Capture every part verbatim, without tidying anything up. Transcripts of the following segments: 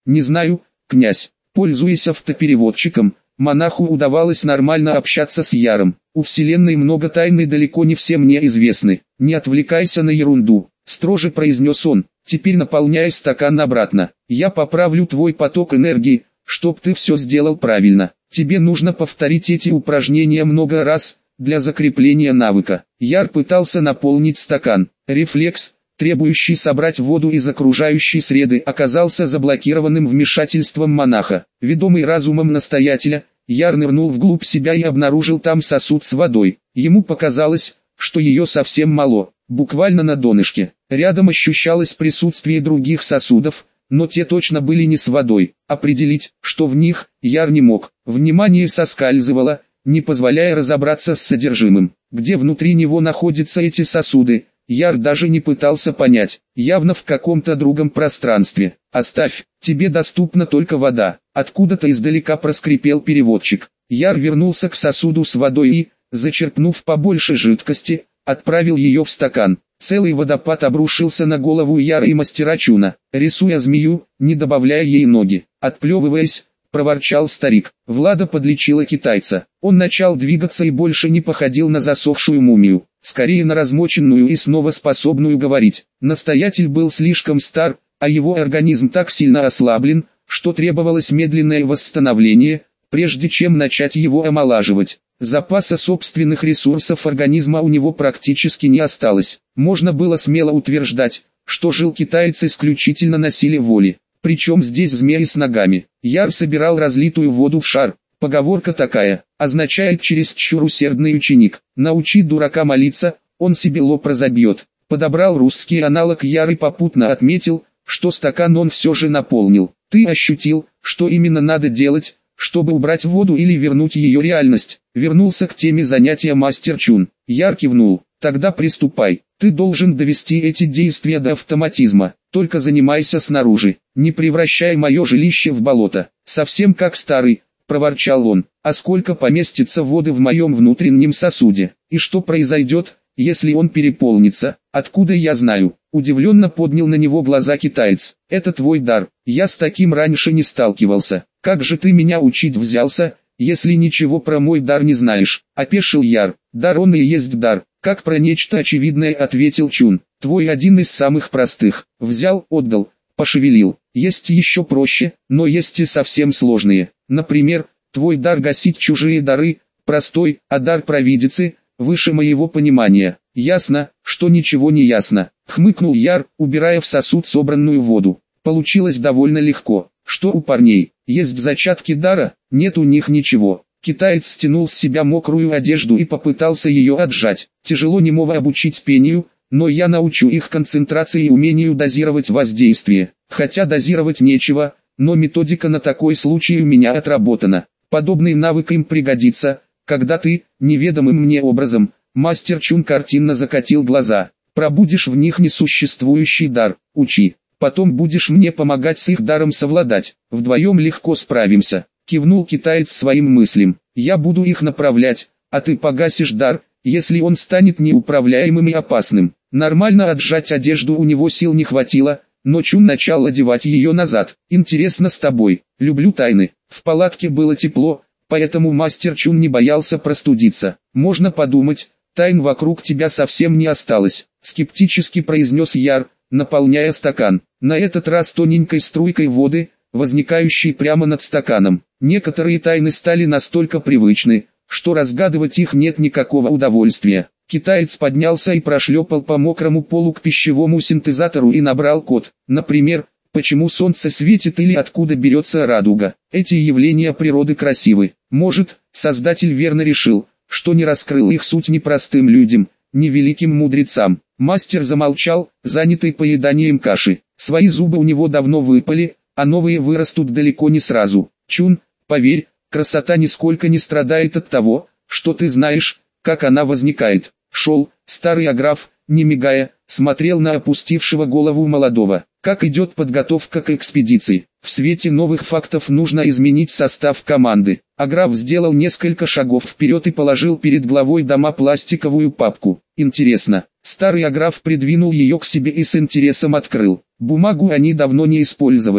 Не знаю, князь. Пользуясь автопереводчиком, монаху удавалось нормально общаться с Яром. У Вселенной много тайн и далеко не все мне известны. Не отвлекайся на ерунду, строже произнес он. Теперь наполняй стакан обратно. Я поправлю твой поток энергии, чтоб ты все сделал правильно. Тебе нужно повторить эти упражнения много раз, для закрепления навыка. Яр пытался наполнить стакан. Рефлекс, требующий собрать воду из окружающей среды, оказался заблокированным вмешательством монаха. Ведомый разумом настоятеля, Яр нырнул вглубь себя и обнаружил там сосуд с водой. Ему показалось, что ее совсем мало, буквально на донышке. Рядом ощущалось присутствие других сосудов, но те точно были не с водой. Определить, что в них, Яр не мог. Внимание соскальзывало, не позволяя разобраться с содержимым. Где внутри него находятся эти сосуды, Яр даже не пытался понять. Явно в каком-то другом пространстве. «Оставь, тебе доступна только вода». Откуда-то издалека проскрипел переводчик. Яр вернулся к сосуду с водой и, зачерпнув побольше жидкости, отправил ее в стакан. Целый водопад обрушился на голову Яра и мастера Чуна, рисуя змею, не добавляя ей ноги. Отплевываясь, проворчал старик. Влада подлечила китайца. Он начал двигаться и больше не походил на засохшую мумию, скорее на размоченную и снова способную говорить. Настоятель был слишком стар, а его организм так сильно ослаблен, что требовалось медленное восстановление, прежде чем начать его омолаживать. Запаса собственных ресурсов организма у него практически не осталось. Можно было смело утверждать, что жил китаец исключительно на силе воли. Причем здесь змеи с ногами. Яр собирал разлитую воду в шар. Поговорка такая, означает чересчур усердный ученик. Научи дурака молиться, он себе лоб разобьет. Подобрал русский аналог Яр и попутно отметил, что стакан он все же наполнил. Ты ощутил, что именно надо делать, чтобы убрать воду или вернуть ее реальность? Вернулся к теме занятия мастер Чун. Яр кивнул. Тогда приступай. Ты должен довести эти действия до автоматизма. Только занимайся снаружи. Не превращай мое жилище в болото. Совсем как старый, проворчал он. А сколько поместится воды в моем внутреннем сосуде? И что произойдет, если он переполнится? Откуда я знаю? Удивленно поднял на него глаза китаец. Это твой дар. Я с таким раньше не сталкивался. Как же ты меня учить взялся, если ничего про мой дар не знаешь? Опешил Яр. Дар он и есть дар. Как про нечто очевидное ответил Чун. Твой один из самых простых. Взял, отдал, пошевелил. Есть еще проще, но есть и совсем сложные. Например, твой дар гасить чужие дары, простой, а дар провидицы, выше моего понимания. Ясно, что ничего не ясно. Хмыкнул Яр, убирая в сосуд собранную воду. Получилось довольно легко. Что у парней? Есть зачатки дара? Нет у них ничего. Китаец стянул с себя мокрую одежду и попытался ее отжать. Тяжело немого обучить пению, но я научу их концентрации и умению дозировать воздействие. Хотя дозировать нечего, но методика на такой случай у меня отработана. Подобный навык им пригодится, когда ты, неведомым мне образом, мастер Чун картинно закатил глаза, пробудишь в них несуществующий дар, учи. Потом будешь мне помогать с их даром совладать. Вдвоем легко справимся. Кивнул китаец своим мыслям. Я буду их направлять, а ты погасишь дар, если он станет неуправляемым и опасным. Нормально отжать одежду у него сил не хватило, но Чун начал одевать ее назад. Интересно с тобой. Люблю тайны. В палатке было тепло, поэтому мастер Чун не боялся простудиться. Можно подумать, тайн вокруг тебя совсем не осталось. Скептически произнес Яр, наполняя стакан. На этот раз тоненькой струйкой воды, возникающей прямо над стаканом. Некоторые тайны стали настолько привычны, что разгадывать их нет никакого удовольствия. Китаец поднялся и прошлепал по мокрому полу к пищевому синтезатору и набрал код. Например, почему солнце светит или откуда берется радуга. Эти явления природы красивы. Может, Создатель верно решил, что не раскрыл их суть ни простым людям, ни великим мудрецам. Мастер замолчал, занятый поеданием каши. Свои зубы у него давно выпали, а новые вырастут далеко не сразу. Чун, поверь, красота нисколько не страдает от того, что ты знаешь, как она возникает. Шел, старый аграф, не мигая, смотрел на опустившего голову молодого. Как идет подготовка к экспедиции? В свете новых фактов нужно изменить состав команды. Аграф сделал несколько шагов вперед и положил перед главой дома пластиковую папку. Интересно. Старый аграф придвинул ее к себе и с интересом открыл. Бумагу они давно не использовали.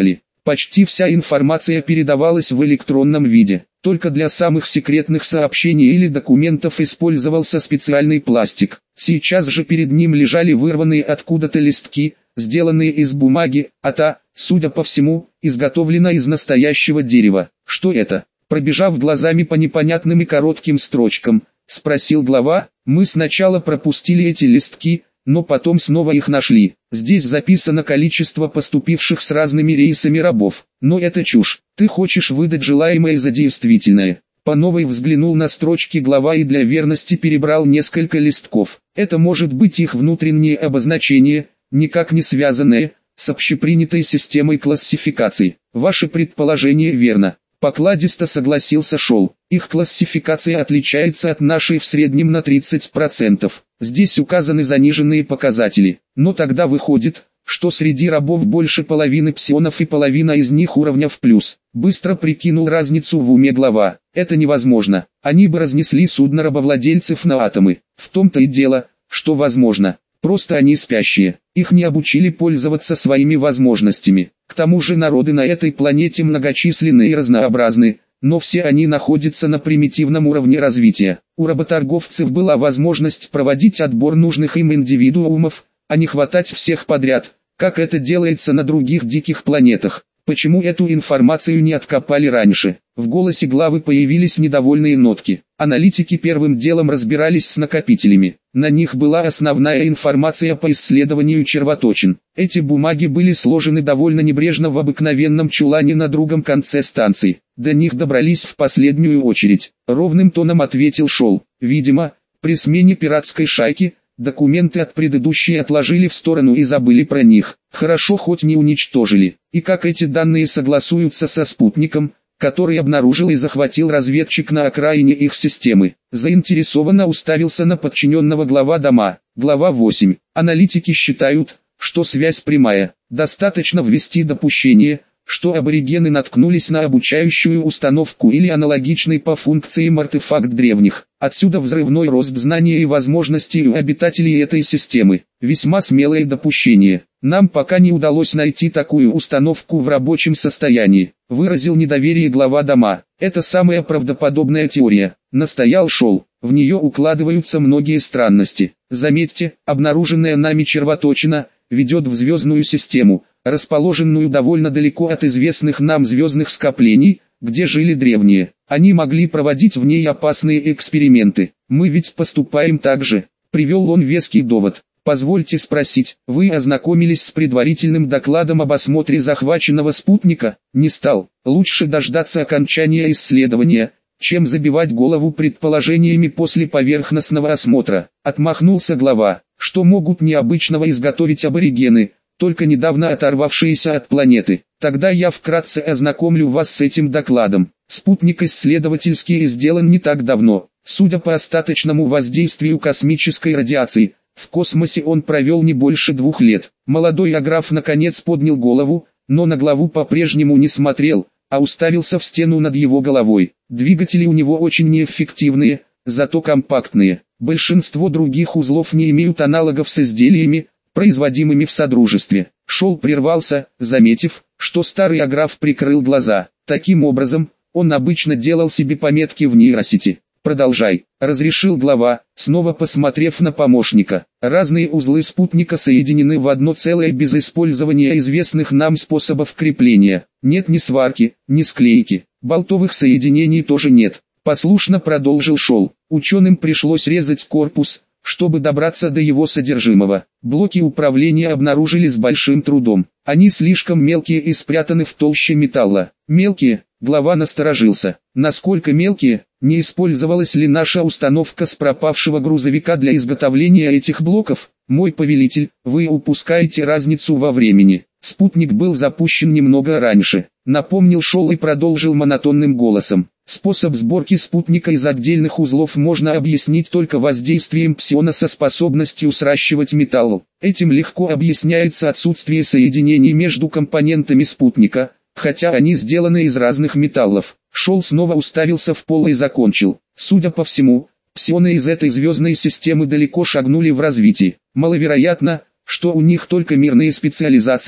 Почти вся информация передавалась в электронном виде. Только для самых секретных сообщений или документов использовался специальный пластик. Сейчас же перед ним лежали вырванные откуда-то листки, сделанные из бумаги, а та, судя по всему, изготовлена из настоящего дерева. Что это? Пробежав глазами по непонятным и коротким строчкам, спросил глава. Мы сначала пропустили эти листки, но потом снова их нашли. Здесь записано количество поступивших с разными рейсами рабов. Но это чушь. Ты хочешь выдать желаемое за действительное. По новой взглянул на строчки глава и для верности перебрал несколько листков. Это может быть их внутреннее обозначение, никак не связанное с общепринятой системой классификации. Ваше предположение верно. Покладисто согласился Шоу. Их классификация отличается от нашей в среднем на тридцать процентов. Здесь указаны заниженные показатели. Но тогда выходит, что среди рабов больше половины псионов и половина из них уровня в плюс. Быстро прикинул разницу в уме глава. Это невозможно. Они бы разнесли судно рабовладельцев на атомы. В том-то и дело, что возможно. Просто они спящие. Их не обучили пользоваться своими возможностями. К тому же народы на этой планете многочисленны и разнообразны, но все они находятся на примитивном уровне развития. У работорговцев была возможность проводить отбор нужных им индивидуумов, а не хватать всех подряд, как это делается на других диких планетах. Почему эту информацию не откопали раньше? В голосе главы появились недовольные нотки. Аналитики первым делом разбирались с накопителями. На них была основная информация по исследованию червоточин. Эти бумаги были сложены довольно небрежно в обыкновенном чулане на другом конце станции. До них добрались в последнюю очередь. Ровным тоном ответил Шоу. Видимо, при смене пиратской шайки, документы от предыдущей отложили в сторону и забыли про них. Хорошо хоть не уничтожили. И как эти данные согласуются со спутником, который обнаружил и захватил разведчик на окраине их системы. Заинтересованно уставился на подчиненного глава дома. Глава восемь. Аналитики считают, что связь прямая. Достаточно ввести допущение, что аборигены наткнулись на обучающую установку или аналогичный по функциям артефакт древних. Отсюда взрывной рост знания и возможностей у обитателей этой системы. Весьма смелое допущение. Нам пока не удалось найти такую установку в рабочем состоянии. Выразил недоверие глава дома. Это самая правдоподобная теория. Настоял Шоу. В нее укладываются многие странности. Заметьте, обнаруженная нами червоточина ведет в звездную систему, расположенную довольно далеко от известных нам звездных скоплений, где жили древние. Они могли проводить в ней опасные эксперименты. Мы ведь поступаем так же. Привел он веский довод. Позвольте спросить, вы ознакомились с предварительным докладом об осмотре захваченного спутника? Не стал. Лучше дождаться окончания исследования, чем забивать голову предположениями после поверхностного осмотра. Отмахнулся глава. Что могут необычного изготовить аборигены, только недавно оторвавшиеся от планеты? Тогда я вкратце ознакомлю вас с этим докладом. Спутник исследовательский сделан не так давно. Судя по остаточному воздействию космической радиации, в космосе он провел не больше двух лет. Молодой аграф наконец поднял голову, но на главу по-прежнему не смотрел, а уставился в стену над его головой. Двигатели у него очень неэффективные, зато компактные. Большинство других узлов не имеют аналогов с изделиями, производимыми в Содружестве. Шоу прервался, заметив, что старый аграф прикрыл глаза. Таким образом, он обычно делал себе пометки в нейросети. «Продолжай», — разрешил глава, снова посмотрев на помощника. «Разные узлы спутника соединены в одно целое без использования известных нам способов крепления. Нет ни сварки, ни склейки. Болтовых соединений тоже нет». Послушно продолжил Шоу. Ученым пришлось резать корпус, чтобы добраться до его содержимого. Блоки управления обнаружили с большим трудом. Они слишком мелкие и спрятаны в толще металла. Мелкие? Глава насторожился. Насколько мелкие? Не использовалась ли наша установка с пропавшего грузовика для изготовления этих блоков? Мой повелитель, вы упускаете разницу во времени. Спутник был запущен немного раньше. Напомнил Шоу и продолжил монотонным голосом. Способ сборки спутника из отдельных узлов можно объяснить только воздействием псиона со способностью сращивать металл. Этим легко объясняется отсутствие соединений между компонентами спутника, хотя они сделаны из разных металлов. Шоу снова уставился в пол и закончил. Судя по всему, псионы из этой звездной системы далеко шагнули в развитии. Маловероятно, что у них только мирные специализации,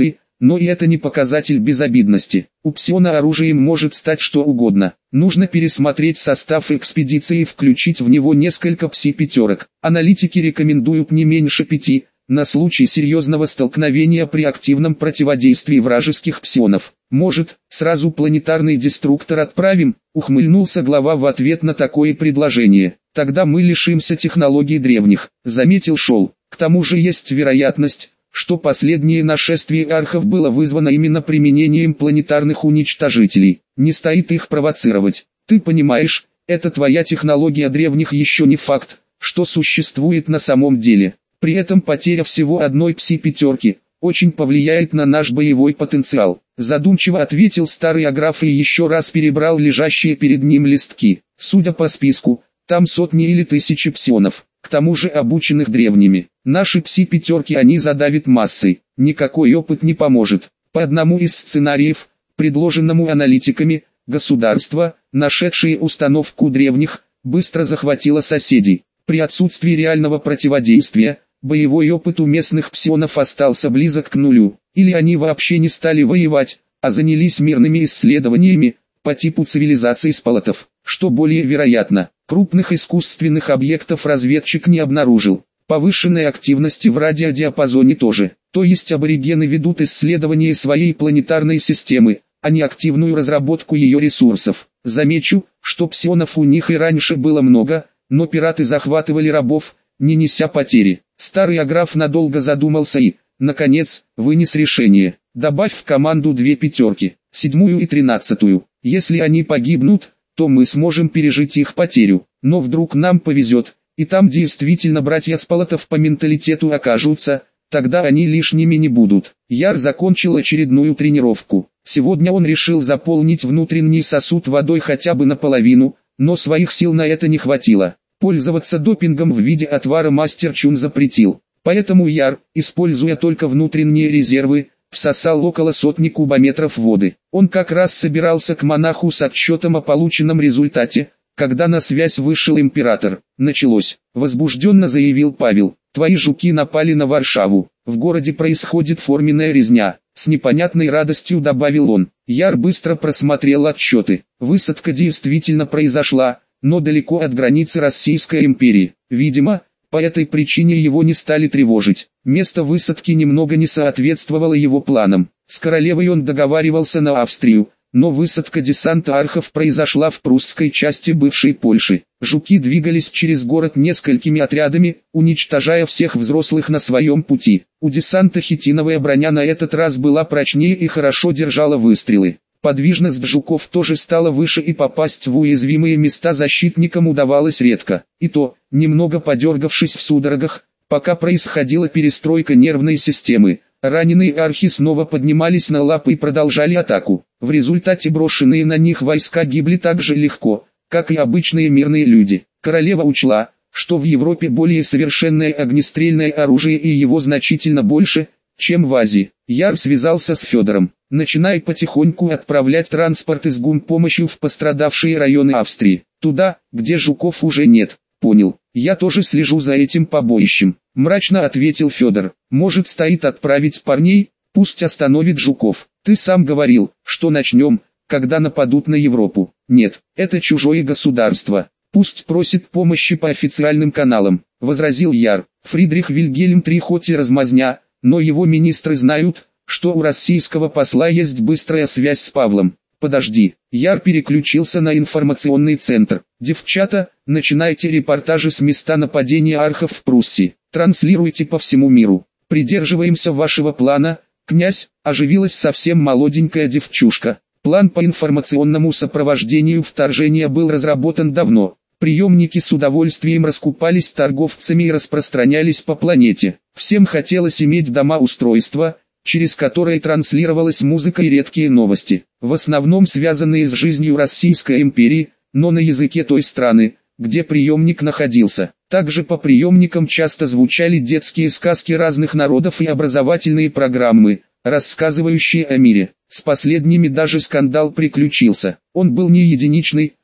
Но и это не показатель безобидности. У Псиона оружием может стать что угодно. Нужно пересмотреть состав экспедиции и включить в него несколько пси-пятерок. Аналитики рекомендуют не меньше пяти, на случай серьезного столкновения при активном противодействии вражеских псионов. Может, сразу планетарный деструктор отправим? Ухмыльнулся глава в ответ на такое предложение. Тогда мы лишимся технологий древних, заметил Шол. К тому же есть вероятность, что последнее нашествие архов было вызвано именно применением планетарных уничтожителей. Не стоит их провоцировать. Ты понимаешь, это твоя технология древних еще не факт, что существует на самом деле. При этом потеря всего одной пси-пятерки очень повлияет на наш боевой потенциал. Задумчиво ответил старый Аграф и еще раз перебрал лежащие перед ним листки. Судя по списку, там сотни или тысячи псионов, к тому же обученных древними. Наши пси-пятерки они задавят массой, никакой опыт не поможет. По одному из сценариев, предложенному аналитиками, государство, нашедшее установку древних, быстро захватило соседей. При отсутствии реального противодействия, боевой опыт у местных псионов остался близок к нулю. Или они вообще не стали воевать, а занялись мирными исследованиями, по типу цивилизации спалатов. Что более вероятно, крупных искусственных объектов разведчик не обнаружил. Повышенной активности в радиодиапазоне тоже. То есть аборигены ведут исследование своей планетарной системы, а не активную разработку ее ресурсов. Замечу, что псионов у них и раньше было много, но пираты захватывали рабов, не неся потери. Старый Аграф надолго задумался и, наконец, вынес решение. Добавь в команду две пятерки, седьмую и тринадцатую. Если они погибнут, то мы сможем пережить их потерю. Но вдруг нам повезет, и там действительно братья Спалатов по менталитету окажутся, тогда они лишними не будут. Яр закончил очередную тренировку. Сегодня он решил заполнить внутренний сосуд водой хотя бы наполовину, но своих сил на это не хватило. Пользоваться допингом в виде отвара мастер Чун запретил. Поэтому Яр, используя только внутренние резервы, всосал около сотни кубометров воды. Он как раз собирался к монаху с отчетом о полученном результате, когда на связь вышел император. Началось. Возбужденно заявил Павел. Твои жуки напали на Варшаву. В городе происходит форменная резня. С непонятной радостью добавил он. Яр быстро просмотрел отчеты. Высадка действительно произошла, но далеко от границы Российской империи. Видимо, по этой причине его не стали тревожить. Место высадки немного не соответствовало его планам. С королевой он договаривался на Австрию, но высадка десанта архов произошла в прусской части бывшей Польши. Жуки двигались через город несколькими отрядами, уничтожая всех взрослых на своем пути. У десанта хитиновая броня на этот раз была прочнее и хорошо держала выстрелы. Подвижность жуков тоже стала выше, и попасть в уязвимые места защитникам удавалось редко. И то, немного подергавшись в судорогах, пока происходила перестройка нервной системы, раненые архи снова поднимались на лапы и продолжали атаку. В результате брошенные на них войска гибли так же легко, как и обычные мирные люди. Королева учла, что в Европе более совершенное огнестрельное оружие и его значительно больше, чем в Азии. Яр связался с Федором. Начинай потихоньку отправлять транспорты с гумпомощью в пострадавшие районы Австрии. Туда, где жуков уже нет. Понял. Я тоже слежу за этим побоищем. Мрачно ответил Федор. Может, стоит отправить парней? Пусть остановит жуков. Ты сам говорил, что начнем, когда нападут на Европу. Нет, это чужое государство. Пусть просит помощи по официальным каналам, возразил Яр. Фридрих Вильгельм три хоть и размазня, но его министры знают, что у российского посла есть быстрая связь с Павлом. Подожди, Яр переключился на информационный центр. Девчата, начинайте репортажи с места нападения архов в Пруссии. Транслируйте по всему миру. Придерживаемся вашего плана, князь, оживилась совсем молоденькая девчушка. План по информационному сопровождению вторжения был разработан давно. Приемники с удовольствием раскупались торговцами и распространялись по планете. Всем хотелось иметь дома-устройства, через которые транслировалась музыка и редкие новости, в основном связанные с жизнью Российской империи, но на языке той страны, где приемник находился. Также по приемникам часто звучали детские сказки разных народов и образовательные программы, рассказывающие о мире. С последними даже скандал приключился. Он был не единичный,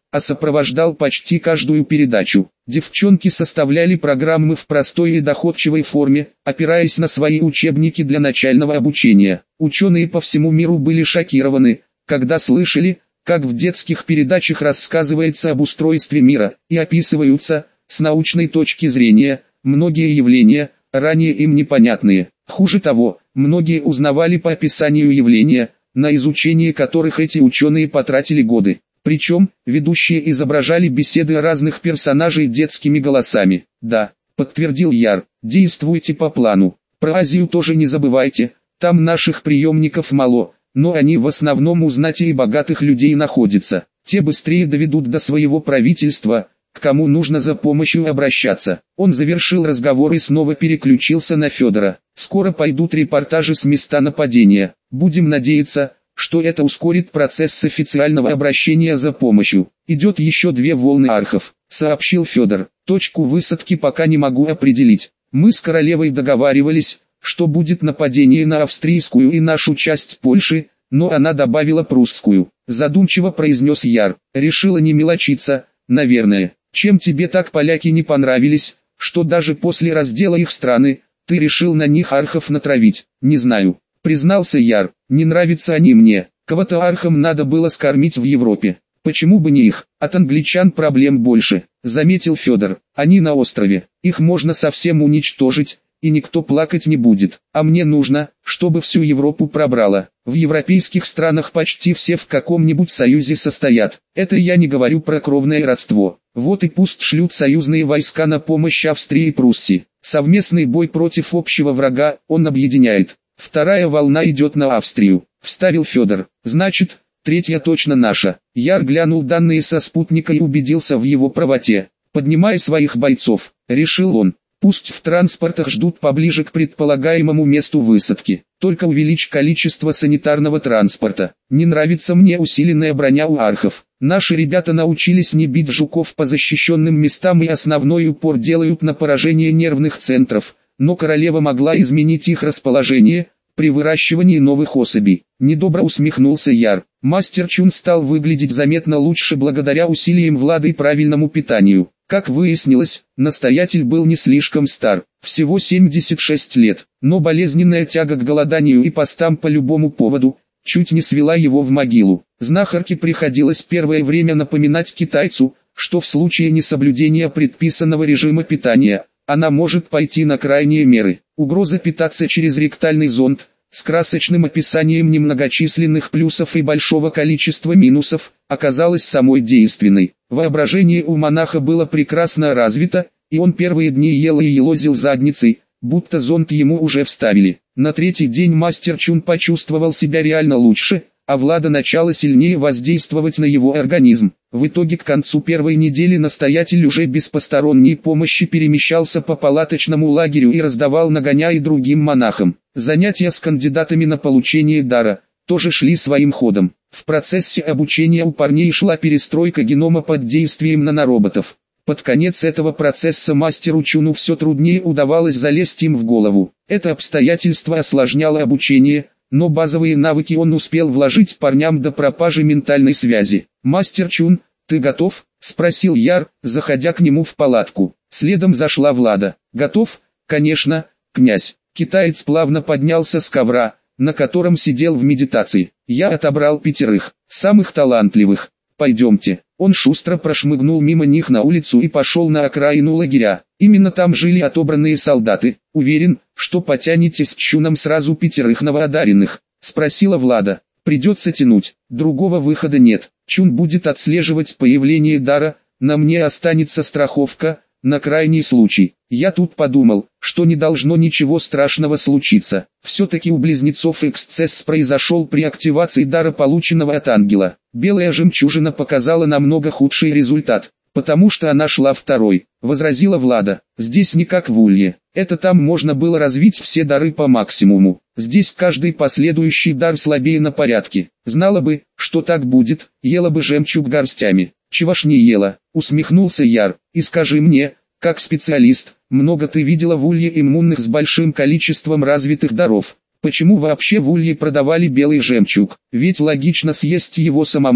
а сопровождал почти каждую передачу. Девчонки составляли программы в простой и доходчивой форме, опираясь на свои учебники для начального обучения. Ученые по всему миру были шокированы, когда слышали, как в детских передачах рассказывается об устройстве мира, и описываются, с научной точки зрения, многие явления, ранее им непонятные. Хуже того, многие узнавали по описанию явления, на изучение которых эти ученые потратили годы. Причем, ведущие изображали беседы разных персонажей детскими голосами. «Да», — подтвердил Яр, — «действуйте по плану. Про Азию тоже не забывайте, там наших приемников мало, но они в основном у знати и богатых людей находятся. Те быстрее доведут до своего правительства, к кому нужно за помощью обращаться». Он завершил разговор и снова переключился на Федора. «Скоро пойдут репортажи с места нападения. Будем надеяться, что это ускорит процесс официального обращения за помощью. Идет еще две волны архов», — сообщил Федор. «Точку высадки пока не могу определить. Мы с королевой договаривались, что будет нападение на австрийскую и нашу часть Польши, но она добавила прусскую». Задумчиво произнес Яр. «Решила не мелочиться, наверное. Чем тебе так поляки не понравились, что даже после раздела их страны, ты решил на них архов натравить?» «Не знаю», — признался Яр, — «не нравятся они мне. Кого-то архам надо было скормить в Европе. Почему бы не их? От англичан проблем больше», — заметил Федор. «Они на острове, их можно совсем уничтожить, и никто плакать не будет. А мне нужно, чтобы всю Европу пробрало. В европейских странах почти все в каком-нибудь союзе состоят. Это я не говорю про кровное родство. Вот и пусть шлют союзные войска на помощь Австрии и Пруссии. Совместный бой против общего врага, он объединяет. Вторая волна идет на Австрию», — вставил Федор. «Значит, третья точно наша». Яр глянул данные со спутника и убедился в его правоте. «Поднимай своих бойцов», — решил он. «Пусть в транспортах ждут поближе к предполагаемому месту высадки. Только увеличь количество санитарного транспорта. Не нравится мне усиленная броня у архов. Наши ребята научились не бить жуков по защищенным местам и основной упор делают на поражение нервных центров, но королева могла изменить их расположение при выращивании новых особей». Недобро усмехнулся Яр. Мастер Чун стал выглядеть заметно лучше благодаря усилиям Влада и правильному питанию. Как выяснилось, настоятель был не слишком стар, всего семьдесят шесть лет, но болезненная тяга к голоданию и постам по любому поводу чуть не свела его в могилу. Знахарке приходилось первое время напоминать китайцу, что в случае несоблюдения предписанного режима питания, она может пойти на крайние меры. Угроза питаться через ректальный зонд, с красочным описанием немногочисленных плюсов и большого количества минусов, оказалась самой действенной. Воображение у монаха было прекрасно развито, и он первые дни ел и елозил задницей, будто зонт ему уже вставили. На третий день мастер Чун почувствовал себя реально лучше, а Влада начала сильнее воздействовать на его организм. В итоге к концу первой недели настоятель уже без посторонней помощи перемещался по палаточному лагерю и раздавал нагоняй другим монахам. Занятия с кандидатами на получение дара тоже шли своим ходом. В процессе обучения у парней шла перестройка генома под действием нанороботов. Под конец этого процесса мастеру Чуну все труднее удавалось залезть им в голову. Это обстоятельство осложняло обучение, но базовые навыки он успел вложить парням до пропажи ментальной связи. «Мастер Чун, ты готов?» — спросил Яр, заходя к нему в палатку. Следом зашла Влада. «Готов? Конечно, князь». Китаец плавно поднялся с ковра, на котором сидел в медитации. «Я отобрал пятерых, самых талантливых. Пойдемте». Он шустро прошмыгнул мимо них на улицу и пошел на окраину лагеря. Именно там жили отобранные солдаты. «Уверен, что потянете с Чуном сразу пятерых новоодаренных?» — спросила Влада. «Придется тянуть, другого выхода нет. Чун будет отслеживать появление дара, на мне останется страховка, на крайний случай. Я тут подумал, что не должно ничего страшного случиться. Все-таки у близнецов эксцесс произошел при активации дара, полученного от ангела. Белая жемчужина показала намного худший результат, потому что она шла второй», — возразила Влада. «Здесь не как в Улье. Это там можно было развить все дары по максимуму. Здесь каждый последующий дар слабее на порядке. Знала бы, что так будет, ела бы жемчуг горстями». «Чего ж не ела?» — усмехнулся Яр. «И скажи мне, как специалист, много ты видела в Улье иммунных с большим количеством развитых даров. Почему вообще в Улье продавали белый жемчуг? Ведь логично съесть его самому,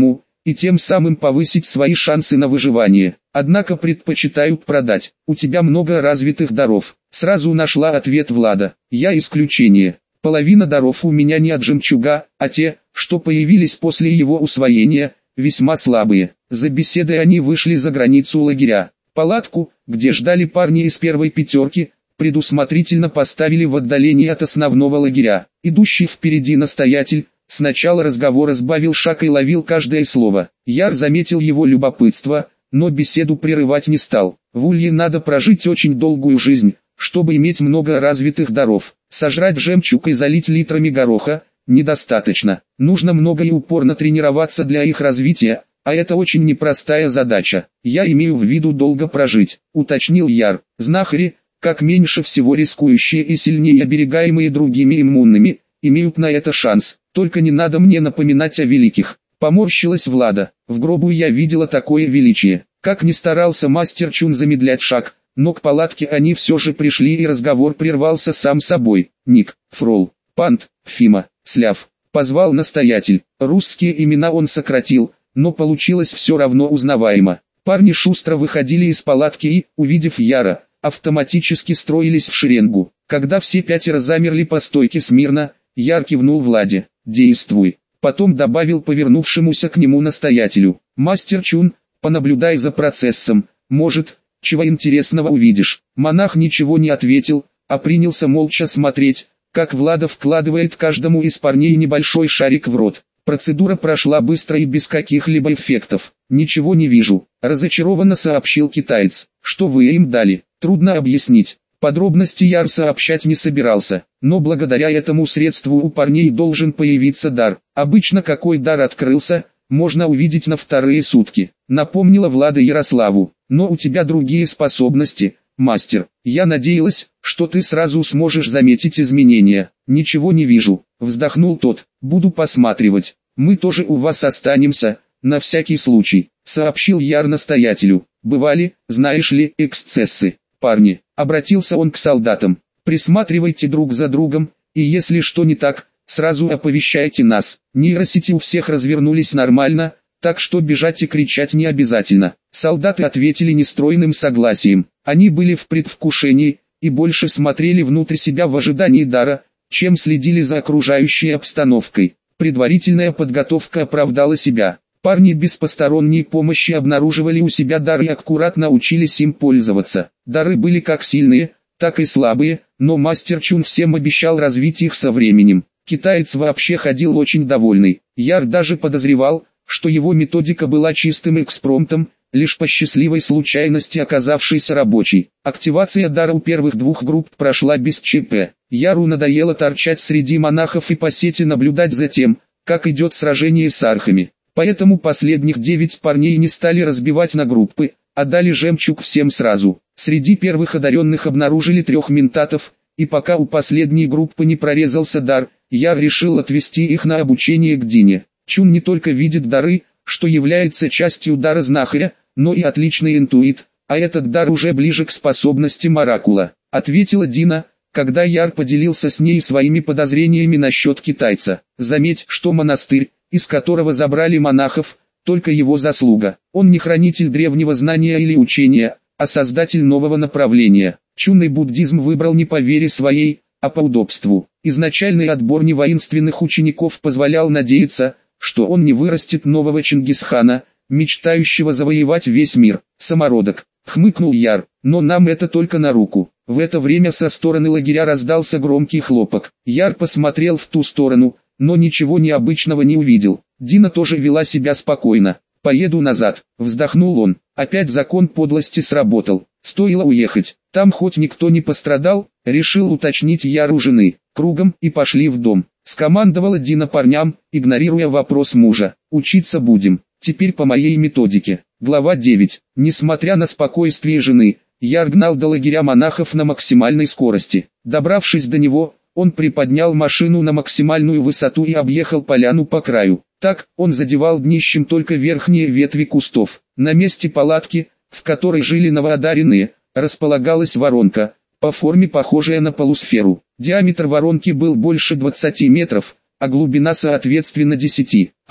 и тем самым повысить свои шансы на выживание. Однако предпочитаю продать. У тебя много развитых даров. Сразу нашла ответ Влада. Я исключение. Половина даров у меня не от жемчуга, а те, что появились после его усвоения, весьма слабые. За беседой они вышли за границу лагеря. Палатку, где ждали парни из первой пятерки, предусмотрительно поставили в отдалении от основного лагеря. Идущий впереди настоятель, с начала разговора сбавил шаг и ловил каждое слово. Яр заметил его любопытство, но беседу прерывать не стал. В Улье надо прожить очень долгую жизнь, чтобы иметь много развитых даров. Сожрать жемчуг и залить литрами гороха недостаточно. Нужно много и упорно тренироваться для их развития, а это очень непростая задача. Я имею в виду долго прожить, уточнил Яр. Знахари, как меньше всего рискующие и сильнее оберегаемые другими иммунными, имеют на это шанс. Только не надо мне напоминать о великих. Поморщилась Влада. В гробу я видела такое величие. Как ни старался мастер Чун замедлять шаг, но к палатке они все же пришли и разговор прервался сам собой. Ник, Фрол, Пант, Фима, Сляв. Позвал настоятель. Русские имена он сократил, но получилось все равно узнаваемо. Парни шустро выходили из палатки и, увидев Яра, автоматически строились в шеренгу. Когда все пятеро замерли по стойке смирно, Яр кивнул Владе. «Действуй». Потом добавил повернувшемуся к нему настоятелю. «Мастер Чун, понаблюдай за процессом, может, чего интересного увидишь». Монах ничего не ответил, а принялся молча смотреть, как Влада вкладывает каждому из парней небольшой шарик в рот. Процедура прошла быстро и без каких-либо эффектов. «Ничего не вижу», – разочарованно сообщил китаец. «Что вы им дали? Трудно объяснить». Подробности Яр сообщать не собирался, но благодаря этому средству у парней должен появиться дар. Обычно какой дар открылся, можно увидеть на вторые сутки. Напомнила Влада Ярославу. Но у тебя другие способности, мастер. Я надеялась, что ты сразу сможешь заметить изменения. Ничего не вижу, вздохнул тот. Буду посматривать. Мы тоже у вас останемся, на всякий случай, сообщил Яр настоятелю. Бывали, знаешь ли, эксцессы. Парни, обратился он к солдатам, присматривайте друг за другом, и если что не так, сразу оповещайте нас. Нейросети у всех развернулись нормально, так что бежать и кричать не обязательно. Солдаты ответили нестройным согласием. Они были в предвкушении, и больше смотрели внутрь себя в ожидании дара, чем следили за окружающей обстановкой. Предварительная подготовка оправдала себя. Парни без посторонней помощи обнаруживали у себя дар и аккуратно учились им пользоваться. Дары были как сильные, так и слабые, но мастер Чун всем обещал развить их со временем. Китаец вообще ходил очень довольный. Яр даже подозревал, что его методика была чистым экспромтом, лишь по счастливой случайности оказавшейся рабочей. Активация дара у первых двух групп прошла без ЧП. Яру надоело торчать среди монахов и по сети наблюдать за тем, как идет сражение с архами. Поэтому последних девять парней не стали разбивать на группы, а дали жемчуг всем сразу. Среди первых одаренных обнаружили трех ментатов, и пока у последней группы не прорезался дар, Яр решил отвести их на обучение к Дине. Чун не только видит дары, что является частью дара знахаря, но и отличный интуит, а этот дар уже ближе к способностям оракула, ответила Дина, когда Яр поделился с ней своими подозрениями насчет китайца. Заметь, что монастырь, из которого забрали монахов, только его заслуга. Он не хранитель древнего знания или учения, а создатель нового направления. Чунный буддизм выбрал не по вере своей, а по удобству. Изначальный отбор невоинственных учеников позволял надеяться, что он не вырастет нового Чингисхана, мечтающего завоевать весь мир. Самородок, хмыкнул Яр, но нам это только на руку. В это время со стороны лагеря раздался громкий хлопок. Яр посмотрел в ту сторону, но ничего необычного не увидел. Дина тоже вела себя спокойно. «Поеду назад», — вздохнул он. Опять закон подлости сработал. Стоило уехать. Там хоть никто не пострадал, решил уточнить Яр у жены. Кругом и пошли в дом. Скомандовала Дина парням, игнорируя вопрос мужа. «Учиться будем. Теперь по моей методике». Глава девять. Несмотря на спокойствие жены, Яр гнал до лагеря монахов на максимальной скорости. Добравшись до него, он приподнял машину на максимальную высоту и объехал поляну по краю. Так, он задевал днищем только верхние ветви кустов. На месте палатки, в которой жили новоодаренные, располагалась воронка, по форме похожая на полусферу. Диаметр воронки был больше двадцати метров, а глубина соответственно десяти.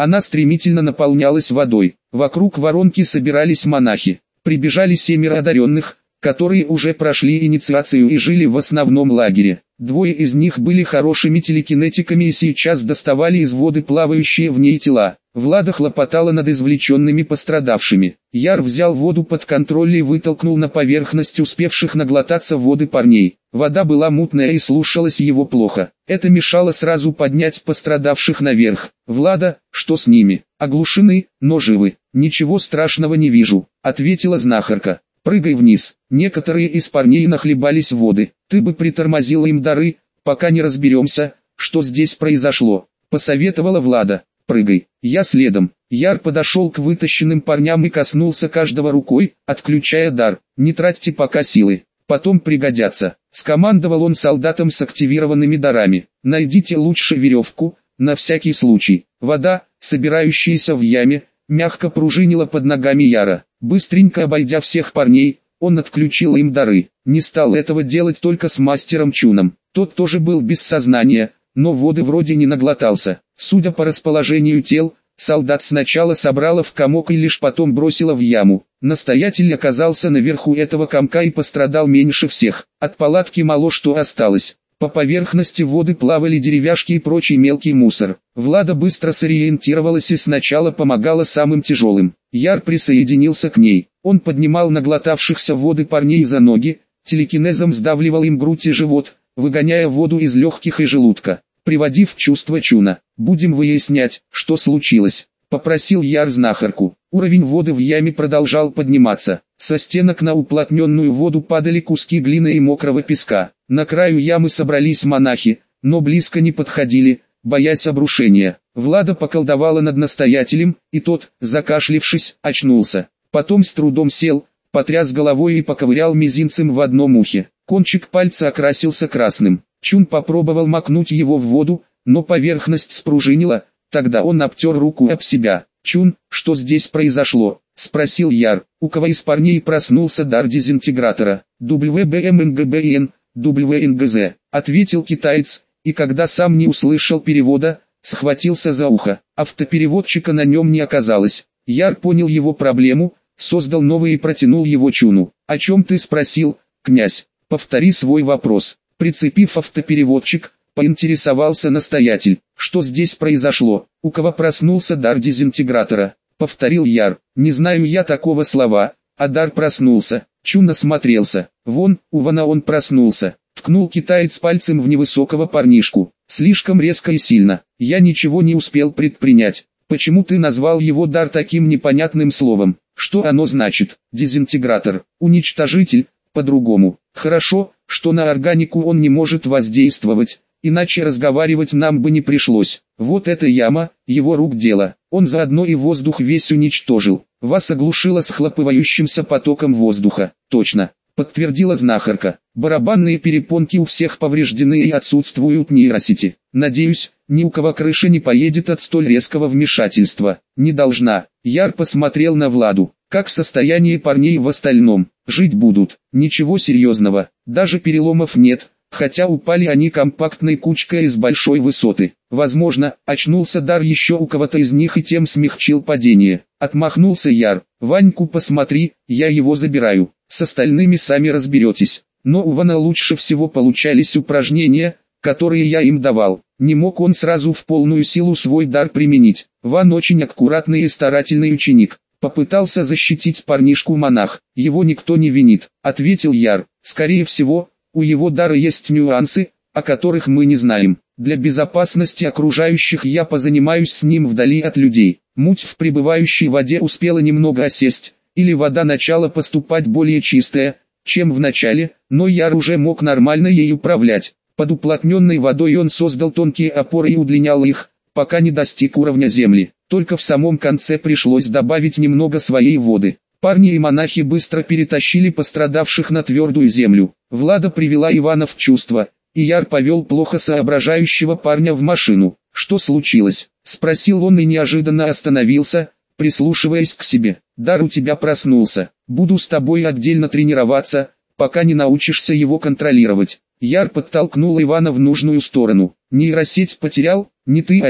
Она стремительно наполнялась водой. Вокруг воронки собирались монахи. Прибежали семеро одаренных, которые уже прошли инициацию и жили в основном лагере. Двое из них были хорошими телекинетиками и сейчас доставали из воды плавающие в ней тела. Влада хлопотала над извлеченными пострадавшими. Яр взял воду под контроль и вытолкнул на поверхность успевших наглотаться воды парней. Вода была мутная и слушалась его плохо. Это мешало сразу поднять пострадавших наверх. «Влада, что с ними? Оглушены, но живы. Ничего страшного не вижу», — ответила знахарка. «Прыгай вниз». Некоторые из парней нахлебались воды. «Ты бы притормозила им дары, пока не разберемся, что здесь произошло», — посоветовала Влада. «Прыгай». Я следом. Яр подошел к вытащенным парням и коснулся каждого рукой, отключая дар. «Не тратьте пока силы, потом пригодятся», — скомандовал он солдатам с активированными дарами. «Найдите лучше веревку, на всякий случай». Вода, собирающаяся в яме, мягко пружинила под ногами Яра. Быстренько обойдя всех парней, он отключил им дары. Не стал этого делать только с мастером Чуном. Тот тоже был без сознания, но воды вроде не наглотался. Судя по расположению тел, солдат сначала собрала в комок и лишь потом бросила в яму. Настоятель оказался наверху этого комка и пострадал меньше всех. От палатки мало что осталось. По поверхности воды плавали деревяшки и прочий мелкий мусор. Влада быстро сориентировалась и сначала помогала самым тяжелым. Яр присоединился к ней. Он поднимал наглотавшихся воды парней за ноги, телекинезом сдавливал им грудь и живот, выгоняя воду из легких и желудка, приводив в чувство Чуна. «Будем выяснять, что случилось», — попросил Яр знахарку. Уровень воды в яме продолжал подниматься. Со стенок на уплотненную воду падали куски глины и мокрого песка. На краю ямы собрались монахи, но близко не подходили, боясь обрушения. Влада поколдовала над настоятелем, и тот, закашлившись, очнулся. Потом с трудом сел, потряс головой и поковырял мизинцем в одном ухе. Кончик пальца окрасился красным. Чун попробовал макнуть его в воду, но поверхность спружинила, тогда он обтер руку об себя. «Чун, что здесь произошло?» — спросил Яр. «У кого из парней проснулся дар дезинтегратора?» «дабл ю бэ эм эн гэ бэ эн, дабл ю эн гэ зэ», — ответил китаец, и когда сам не услышал перевода, схватился за ухо. Автопереводчика на нем не оказалось. Яр понял его проблему, создал новый и протянул его Чуну. «О чем ты спросил, князь? Повтори свой вопрос». Прицепив автопереводчик, поинтересовался настоятель. «Что здесь произошло? У кого проснулся дар дезинтегратора?» — повторил Яр. «Не знаю я такого слова, а дар проснулся». Чун осмотрелся. «Вон, у Вана он проснулся», — ткнул китаец пальцем в невысокого парнишку. «Слишком резко и сильно. Я ничего не успел предпринять. Почему ты назвал его дар таким непонятным словом? Что оно значит? Дезинтегратор, уничтожитель, по-другому. Хорошо, что на органику он не может воздействовать, иначе разговаривать нам бы не пришлось. Вот эта яма, его рук дело. Он заодно и воздух весь уничтожил. Вас оглушило схлопывающимся потоком воздуха». «Точно», — подтвердила знахарка. «Барабанные перепонки у всех повреждены и отсутствуют нейросети. Надеюсь, ни у кого крыша не поедет от столь резкого вмешательства». «Не должна». Яр посмотрел на Владу. «Как состояние парней в остальном? Жить будут?» «Ничего серьезного, даже переломов нет, хотя упали они компактной кучкой из большой высоты. Возможно, очнулся дар еще у кого-то из них и тем смягчил падение». Отмахнулся Яр. «Ваньку посмотри, я его забираю, с остальными сами разберетесь». Но у Вана лучше всего получались упражнения, которые я им давал. Не мог он сразу в полную силу свой дар применить. Ван очень аккуратный и старательный ученик. Попытался защитить парнишку монах. «Его никто не винит», — ответил Яр. «Скорее всего, у его дара есть нюансы, о которых мы не знаем. Для безопасности окружающих я позанимаюсь с ним вдали от людей». Муть в пребывающей воде успела немного осесть, или вода начала поступать более чистая, чем в начале, но Яр уже мог нормально ей управлять. Под уплотненной водой он создал тонкие опоры и удлинял их, пока не достиг уровня земли. Только в самом конце пришлось добавить немного своей воды. Парни и монахи быстро перетащили пострадавших на твердую землю. Влада привела Ивана в чувство, и Яр повел плохо соображающего парня в машину. «Что случилось?» — спросил он и неожиданно остановился, прислушиваясь к себе. «Дар у тебя проснулся. Буду с тобой отдельно тренироваться, пока не научишься его контролировать». Яр подтолкнул Ивана в нужную сторону. «Нейросеть потерял? Не ты один.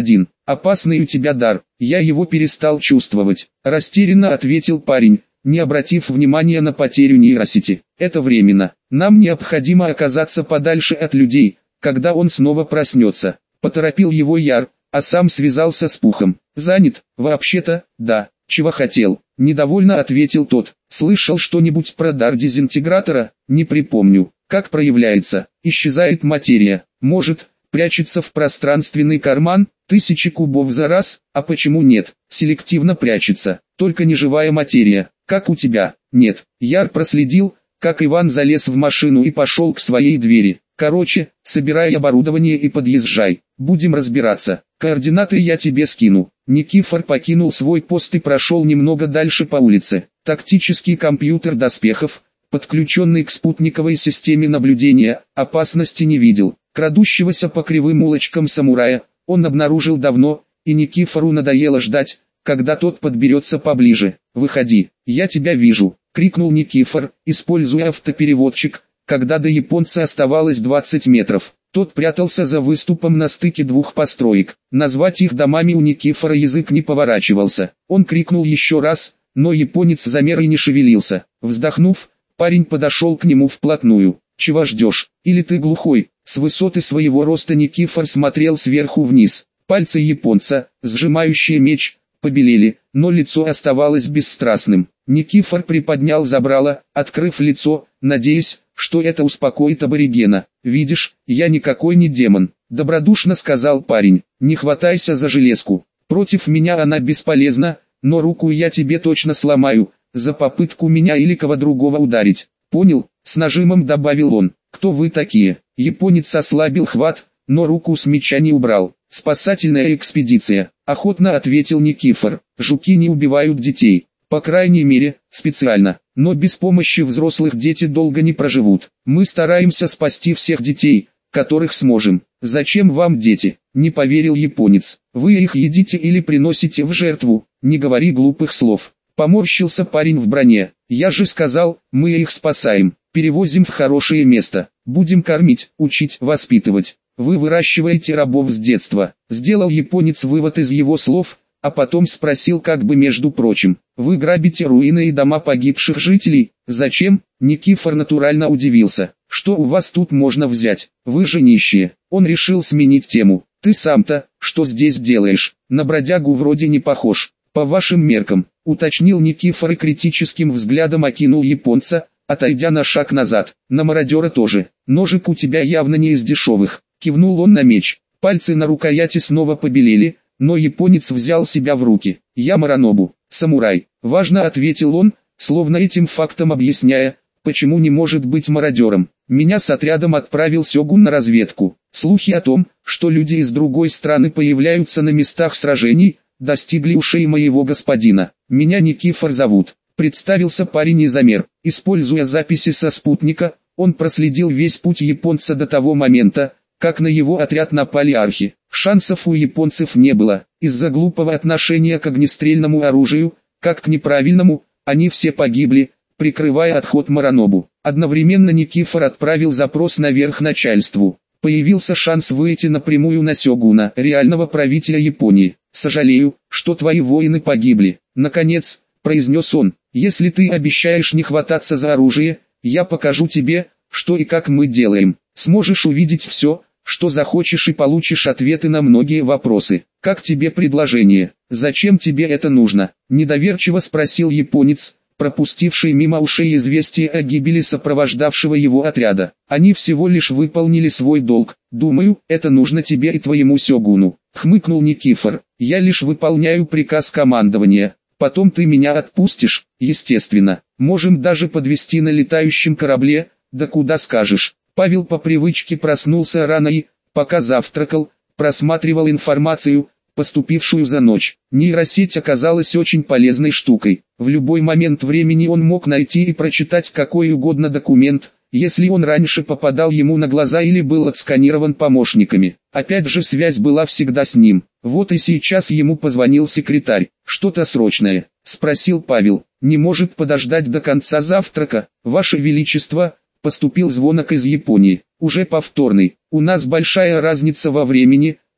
опасный у тебя дар, я его перестал чувствовать. Растерянно ответил парень, не обратив внимания на потерю нейросети. Это временно. Нам необходимо оказаться подальше от людей, когда он снова проснется. Поторопил его Яр, а сам связался с Пухом. Занят, вообще-то, да. Чего хотел? Недовольно ответил тот. Слышал что-нибудь про дар дезинтегратора? Не припомню. Как проявляется? Исчезает материя. Может, прячется в пространственный карман? Тысячи кубов за раз? А почему нет? Селективно прячется. Только не живая материя. Как у тебя? Нет. Яр проследил, как Иван залез в машину и пошел к своей двери. Короче, собирай оборудование и подъезжай. Будем разбираться. Координаты я тебе скину. Никифор покинул свой пост и прошел немного дальше по улице. Тактический компьютер доспехов, подключенный к спутниковой системе наблюдения, опасности не видел. Крадущегося по кривым улочкам самурая он обнаружил давно, и Никифору надоело ждать, когда тот подберется поближе. «Выходи, я тебя вижу», — крикнул Никифор, используя автопереводчик, когда до японца оставалось двадцать метров. Тот прятался за выступом на стыке двух построек. Назвать их домами у Никифора язык не поворачивался. Он крикнул еще раз, но японец замер и не шевелился. Вздохнув, парень подошел к нему вплотную. «Чего ждешь? Или ты глухой?» С высоты своего роста Никифор смотрел сверху вниз. Пальцы японца, сжимающие меч, побелели, но лицо оставалось бесстрастным. Никифор приподнял забрало, открыв лицо, надеясь, что это успокоит аборигена. «Видишь, я никакой не демон», — добродушно сказал парень. «Не хватайся за железку. Против меня она бесполезна, но руку я тебе точно сломаю, за попытку меня или кого другого ударить. Понял?» — с нажимом добавил он. «Кто вы такие?» Японец ослабил хват, но руку с меча не убрал. «Спасательная экспедиция», — охотно ответил Никифор. «Жуки не убивают детей. По крайней мере, специально. Но без помощи взрослых дети долго не проживут. Мы стараемся спасти всех детей, которых сможем. Зачем вам дети?» Не поверил японец. «Вы их едите или приносите в жертву? Не говори глупых слов». Поморщился парень в броне. «Я же сказал, мы их спасаем, перевозим в хорошее место, будем кормить, учить, воспитывать. Вы выращиваете рабов с детства». Сделал японец вывод из его слов, а потом спросил как бы между прочим: «Вы грабите руины и дома погибших жителей? Зачем?» Никифор натурально удивился. «Что у вас тут можно взять? Вы же нищие». Он решил сменить тему. «Ты сам-то, что здесь делаешь? На бродягу вроде не похож, по вашим меркам», уточнил Никифор и критическим взглядом окинул японца, отойдя на шаг назад. «На мародера тоже. Ножик у тебя явно не из дешевых», кивнул он на меч. Пальцы на рукояти снова побелели, но японец взял себя в руки. «Я Моронобу, самурай», важно ответил он, словно этим фактом объясняя, почему не может быть мародером. «Меня с отрядом отправил сёгун на разведку. Слухи о том, что люди из другой страны появляются на местах сражений, достигли ушей моего господина. Меня Никифор зовут», представился парень и замер. Используя записи со спутника, он проследил весь путь японца до того момента, как на его отряд напали архи. Шансов у японцев не было, из-за глупого отношения к огнестрельному оружию, как к неправильному, они все погибли, прикрывая отход Моронобу. Одновременно Никифор отправил запрос наверх начальству. Появился шанс выйти напрямую на сёгуна, реального правителя Японии. «Сожалею, что твои воины погибли», наконец, произнес он. «Если ты обещаешь не хвататься за оружие, я покажу тебе, что и как мы делаем. Сможешь увидеть все, что захочешь, и получишь ответы на многие вопросы. Как тебе предложение? Зачем тебе это нужно?» Недоверчиво спросил японец, пропустивший мимо ушей известие о гибели сопровождавшего его отряда. «Они всего лишь выполнили свой долг. Думаю, это нужно тебе и твоему сёгуну», хмыкнул Никифор. «Я лишь выполняю приказ командования. Потом ты меня отпустишь, естественно. Можем даже подвезти на летающем корабле, да куда скажешь». Павел по привычке проснулся рано и, пока завтракал, просматривал информацию, поступившую за ночь. Нейросеть оказалась очень полезной штукой. В любой момент времени он мог найти и прочитать какой угодно документ, если он раньше попадал ему на глаза или был отсканирован помощниками. Опять же, связь была всегда с ним. Вот и сейчас ему позвонил секретарь. «Что-то срочное?» — спросил Павел. «Не может подождать до конца завтрака, Ваше Величество?» Поступил звонок из Японии. «Уже повторный. У нас большая разница во времени»,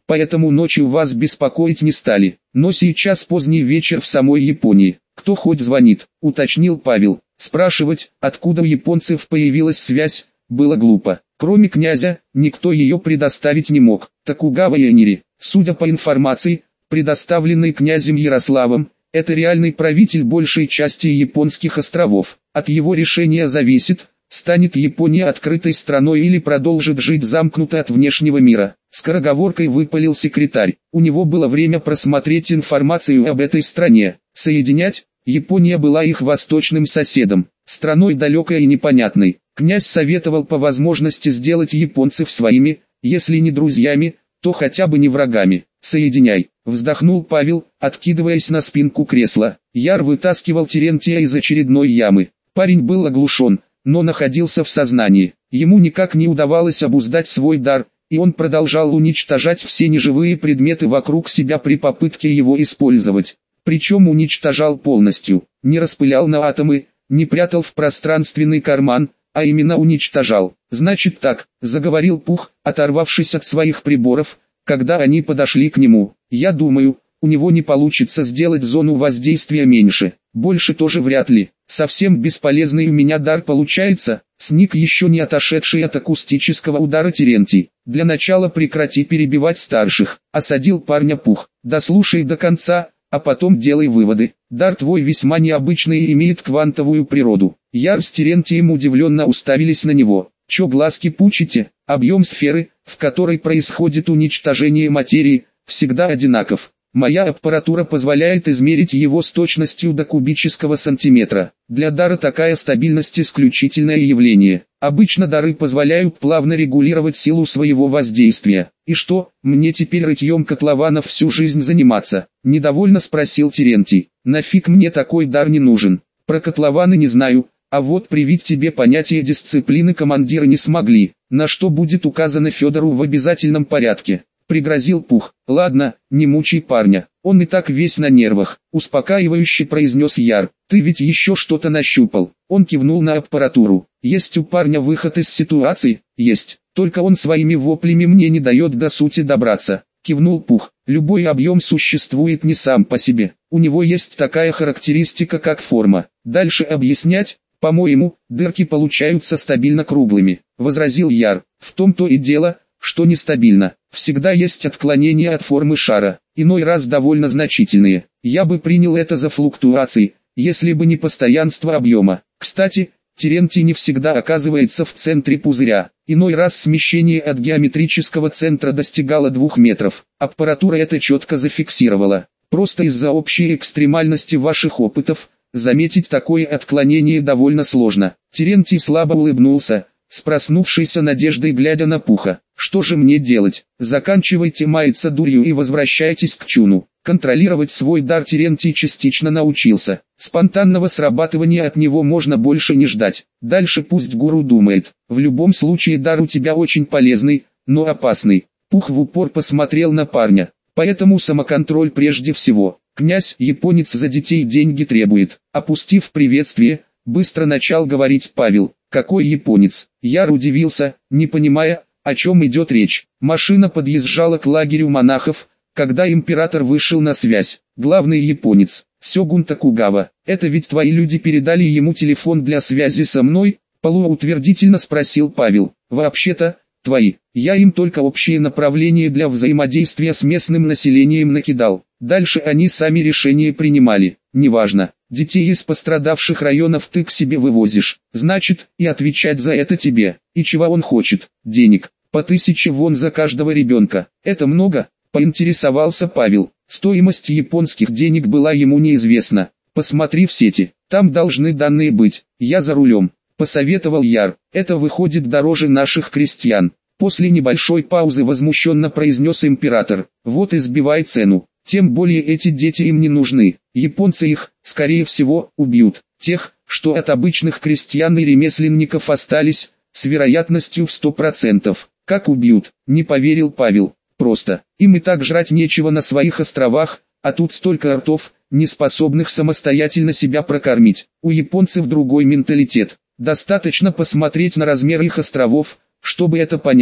поэтому ночью вас беспокоить не стали. Но сейчас поздний вечер в самой Японии. Кто хоть звонит, уточнил Павел. Спрашивать, откуда у японцев появилась связь, было глупо. Кроме князя, никто ее предоставить не мог. Токугава Иэнири, судя по информации, предоставленной князем Ярославом, это реальный правитель большей части японских островов. От его решения зависит, станет Япония открытой страной или продолжит жить замкнутой от внешнего мира. Скороговоркой выпалил секретарь. У него было время просмотреть информацию об этой стране. Соединять? Япония была их восточным соседом, страной далекой и непонятной. Князь советовал по возможности сделать японцев своими, если не друзьями, то хотя бы не врагами. «Соединяй», вздохнул Павел, откидываясь на спинку кресла. Яр вытаскивал Терентия из очередной ямы. Парень был оглушен, но находился в сознании. Ему никак не удавалось обуздать свой дар, и он продолжал уничтожать все неживые предметы вокруг себя при попытке его использовать. Причем уничтожал полностью, не распылял на атомы, не прятал в пространственный карман, а именно уничтожал. «Значит так», — заговорил Пух, оторвавшись от своих приборов, когда они подошли к нему. «Я думаю, у него не получится сделать зону воздействия меньше, больше тоже вряд ли. Совсем бесполезный у меня дар получается», — сник еще не отошедший от акустического удара Терентий. «Для начала прекрати перебивать старших», — осадил парня Пух. «Дослушай до конца, а потом делай выводы. Дар твой весьма необычный и имеет квантовую природу». Яр с Терентием удивленно уставились на него. «Чё глазки пучите? Объем сферы, в которой происходит уничтожение материи, всегда одинаков. Моя аппаратура позволяет измерить его с точностью до кубического сантиметра. Для дара такая стабильность исключительное явление. Обычно дары позволяют плавно регулировать силу своего воздействия. И что, мне теперь рытьем котлованов всю жизнь заниматься?» — недовольно спросил Терентий. «Нафиг мне такой дар не нужен? Про котлованы не знаю, а вот привить тебе понятие дисциплины командиры не смогли, на что будет указано Федору в обязательном порядке», — пригрозил Пух. «Ладно, не мучай парня, он и так весь на нервах», — успокаивающе произнес Яр. «Ты ведь еще что-то нащупал?» Он кивнул на аппаратуру. «Есть у парня выход из ситуации?» «Есть, только он своими воплями мне не дает до сути добраться», — кивнул Пух. «Любой объем существует не сам по себе, у него есть такая характеристика как форма. Дальше объяснять? По-моему, дырки получаются стабильно круглыми», — возразил Яр. «В том-то и дело, что нестабильно. Всегда есть отклонения от формы шара, иной раз довольно значительные. Я бы принял это за флуктуации, если бы не постоянство объема. Кстати, Терентий не всегда оказывается в центре пузыря. Иной раз смещение от геометрического центра достигало двух метров. Аппаратура это четко зафиксировала. Просто из-за общей экстремальности ваших опытов, заметить такое отклонение довольно сложно». Терентий слабо улыбнулся, с проснувшейся надеждой глядя на Пуха. «Что же мне делать? Заканчивайте маяться дурью и возвращайтесь к Чуну». Контролировать свой дар Терентий частично научился. Спонтанного срабатывания от него можно больше не ждать. Дальше пусть гуру думает. В любом случае дар у тебя очень полезный, но опасный. Пух в упор посмотрел на парня. Поэтому самоконтроль прежде всего. «Князь, японец за детей деньги требует». Опустив приветствие, быстро начал говорить Павел. «Какой японец?» Яр удивился, не понимая, о чем идет речь. Машина подъезжала к лагерю монахов, когда император вышел на связь. «Главный японец, Сёгун Токугава. Это ведь твои люди передали ему телефон для связи со мной?» Полуутвердительно спросил Павел. «Вообще-то, твои. Я им только общее направление для взаимодействия с местным населением накидал. Дальше они сами решение принимали. Неважно. Детей из пострадавших районов ты к себе вывозишь. Значит, и отвечать за это тебе. И чего он хочет? Денег. По тысяче вон за каждого ребенка. Это много?» Поинтересовался Павел. Стоимость японских денег была ему неизвестна. «Посмотри в сети. Там должны данные быть. Я за рулем», — посоветовал Яр. «Это выходит дороже наших крестьян». После небольшой паузы возмущенно произнес император. «Вот и сбивай цену. Тем более эти дети им не нужны. Японцы их, скорее всего, убьют. Тех, что от обычных крестьян и ремесленников остались, с вероятностью в сто процентов. «Как убьют?» — не поверил Павел. «Просто. Им и так жрать нечего на своих островах, а тут столько ртов, не способных самостоятельно себя прокормить. У японцев другой менталитет. Достаточно посмотреть на размер их островов, чтобы это понять.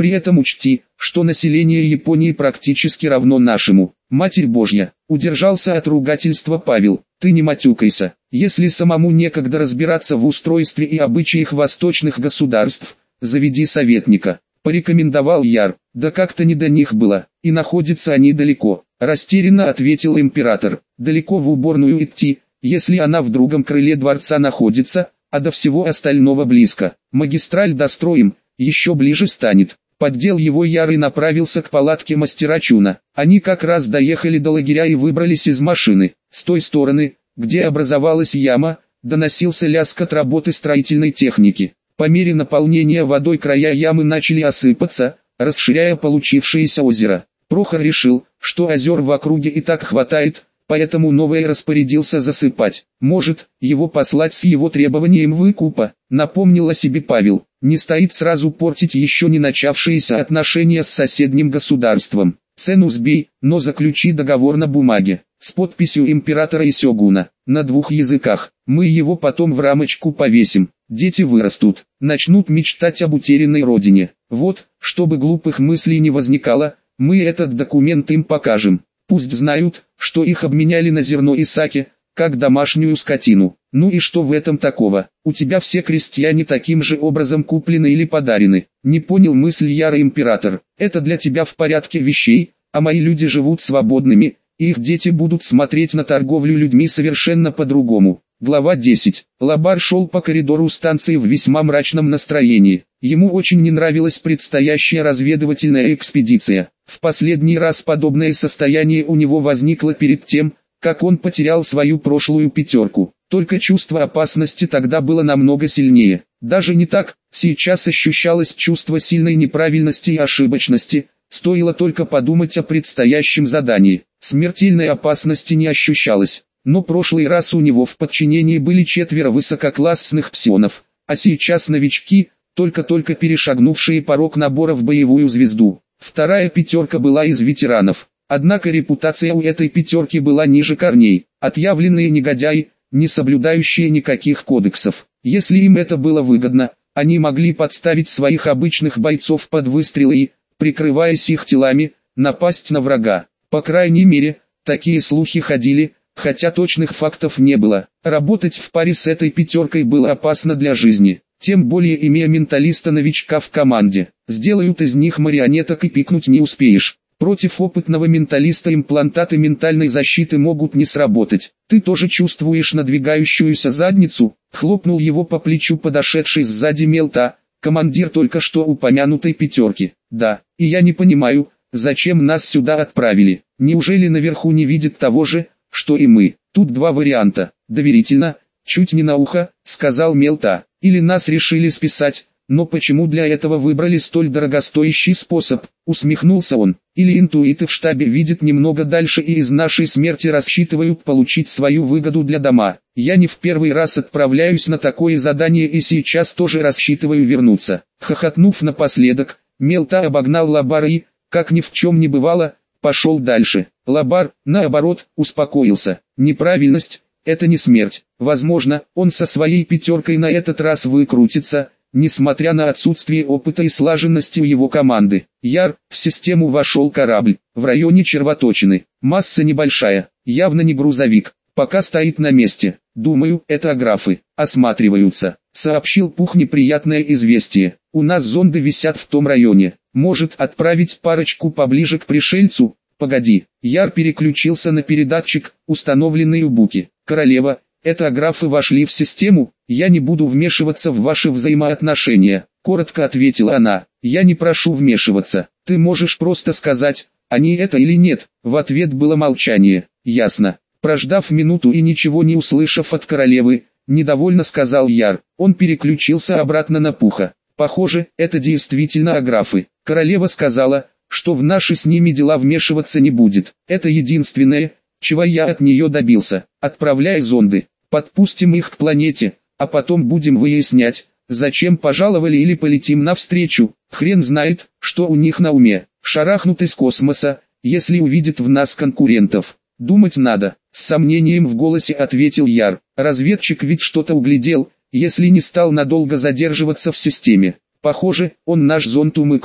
При этом учти, что население Японии практически равно нашему. Матерь Божья, удержался от ругательства Павел, ты не матюкайся. Если самому некогда разбираться в устройстве и обычаях восточных государств, заведи советника. Порекомендовал Яр, да как-то не до них было, и находятся они далеко. Растерянно ответил император, далеко в уборную идти, если она в другом крыле дворца находится, а до всего остального близко. Магистраль достроим, еще ближе станет. Поддел его Яр и направился к палатке мастера Чуна. Они как раз доехали до лагеря и выбрались из машины. С той стороны, где образовалась яма, доносился лязг работы строительной техники. По мере наполнения водой края ямы начали осыпаться, расширяя получившееся озеро. Прохор решил, что озер в округе и так хватает, поэтому новое распорядился засыпать. Может, его послать с его требованием выкупа, напомнил о себе Павел. Не стоит сразу портить еще не начавшиеся отношения с соседним государством. Цену сбей, но заключи договор на бумаге, с подписью императора и сёгуна, на двух языках. Мы его потом в рамочку повесим. Дети вырастут, начнут мечтать об утерянной родине. Вот, чтобы глупых мыслей не возникало, мы этот документ им покажем. Пусть знают, что их обменяли на зерно и саке, как домашнюю скотину. Ну и что в этом такого? У тебя все крестьяне таким же образом куплены или подарены. Не понял мысль Яра император. Это для тебя в порядке вещей, а мои люди живут свободными, и их дети будут смотреть на торговлю людьми совершенно по-другому. Глава десять. Лабар шел по коридору станции в весьма мрачном настроении. Ему очень не нравилась предстоящая разведывательная экспедиция. В последний раз подобное состояние у него возникло перед тем, как он потерял свою прошлую пятерку. Только чувство опасности тогда было намного сильнее. Даже не так, сейчас ощущалось чувство сильной неправильности и ошибочности, стоило только подумать о предстоящем задании. Смертельной опасности не ощущалось. Но прошлый раз у него в подчинении были четверо высококлассных псионов, а сейчас новички, только-только перешагнувшие порог набора в боевую звезду. Вторая пятерка была из ветеранов. Однако репутация у этой пятерки была ниже корней. Отъявленные негодяи, не соблюдающие никаких кодексов. Если им это было выгодно, они могли подставить своих обычных бойцов под выстрелы и, прикрываясь их телами, напасть на врага. По крайней мере, такие слухи ходили, хотя точных фактов не было. Работать в паре с этой пятеркой было опасно для жизни, тем более имея менталиста-новичка в команде. Сделают из них марионеток и пикнуть не успеешь. Против опытного менталиста имплантаты ментальной защиты могут не сработать. Ты тоже чувствуешь надвигающуюся задницу? Хлопнул его по плечу подошедший сзади Мелта, командир только что упомянутой пятерки. Да, и я не понимаю, зачем нас сюда отправили. Неужели наверху не видят того же, что и мы? Тут два варианта. Доверительно, чуть не на ухо, сказал Мелта. Или нас решили списать, но почему для этого выбрали столь дорогостоящий способ? Усмехнулся он. Или интуиты в штабе видят немного дальше и из нашей смерти рассчитывают получить свою выгоду для дома. Я не в первый раз отправляюсь на такое задание и сейчас тоже рассчитываю вернуться. Хохотнув напоследок, Мелта обогнал Лабара и, как ни в чем не бывало, пошел дальше. Лабар, наоборот, успокоился. Неправильность – это не смерть. Возможно, он со своей пятеркой на этот раз выкрутится, несмотря на отсутствие опыта и слаженности у его команды. Яр, в систему вошел корабль, в районе червоточины. Масса небольшая, явно не грузовик, пока стоит на месте. Думаю, это аграфы, осматриваются. Сообщил Пух неприятное известие. У нас зонды висят в том районе. Может отправить парочку поближе к пришельцу? Погоди. Яр переключился на передатчик, установленный у Буки. Королева, это аграфы вошли в систему? Я не буду вмешиваться в ваши взаимоотношения, коротко ответила она. Я не прошу вмешиваться. Ты можешь просто сказать, они это или нет. В ответ было молчание. Ясно. Прождав минуту и ничего не услышав от королевы, недовольно сказал Яр. Он переключился обратно на Пуха. Похоже, это действительно аграфы. Королева сказала, что в наши с ними дела вмешиваться не будет. Это единственное, чего я от нее добился. Отправляй зонды, подпустим их к планете, а потом будем выяснять, зачем пожаловали или полетим навстречу. Хрен знает, что у них на уме. Шарахнут из космоса, если увидят в нас конкурентов. Думать надо, с сомнением в голосе ответил Яр. Разведчик ведь что-то углядел, если не стал надолго задерживаться в системе. Похоже, он наш зонд умыкнул.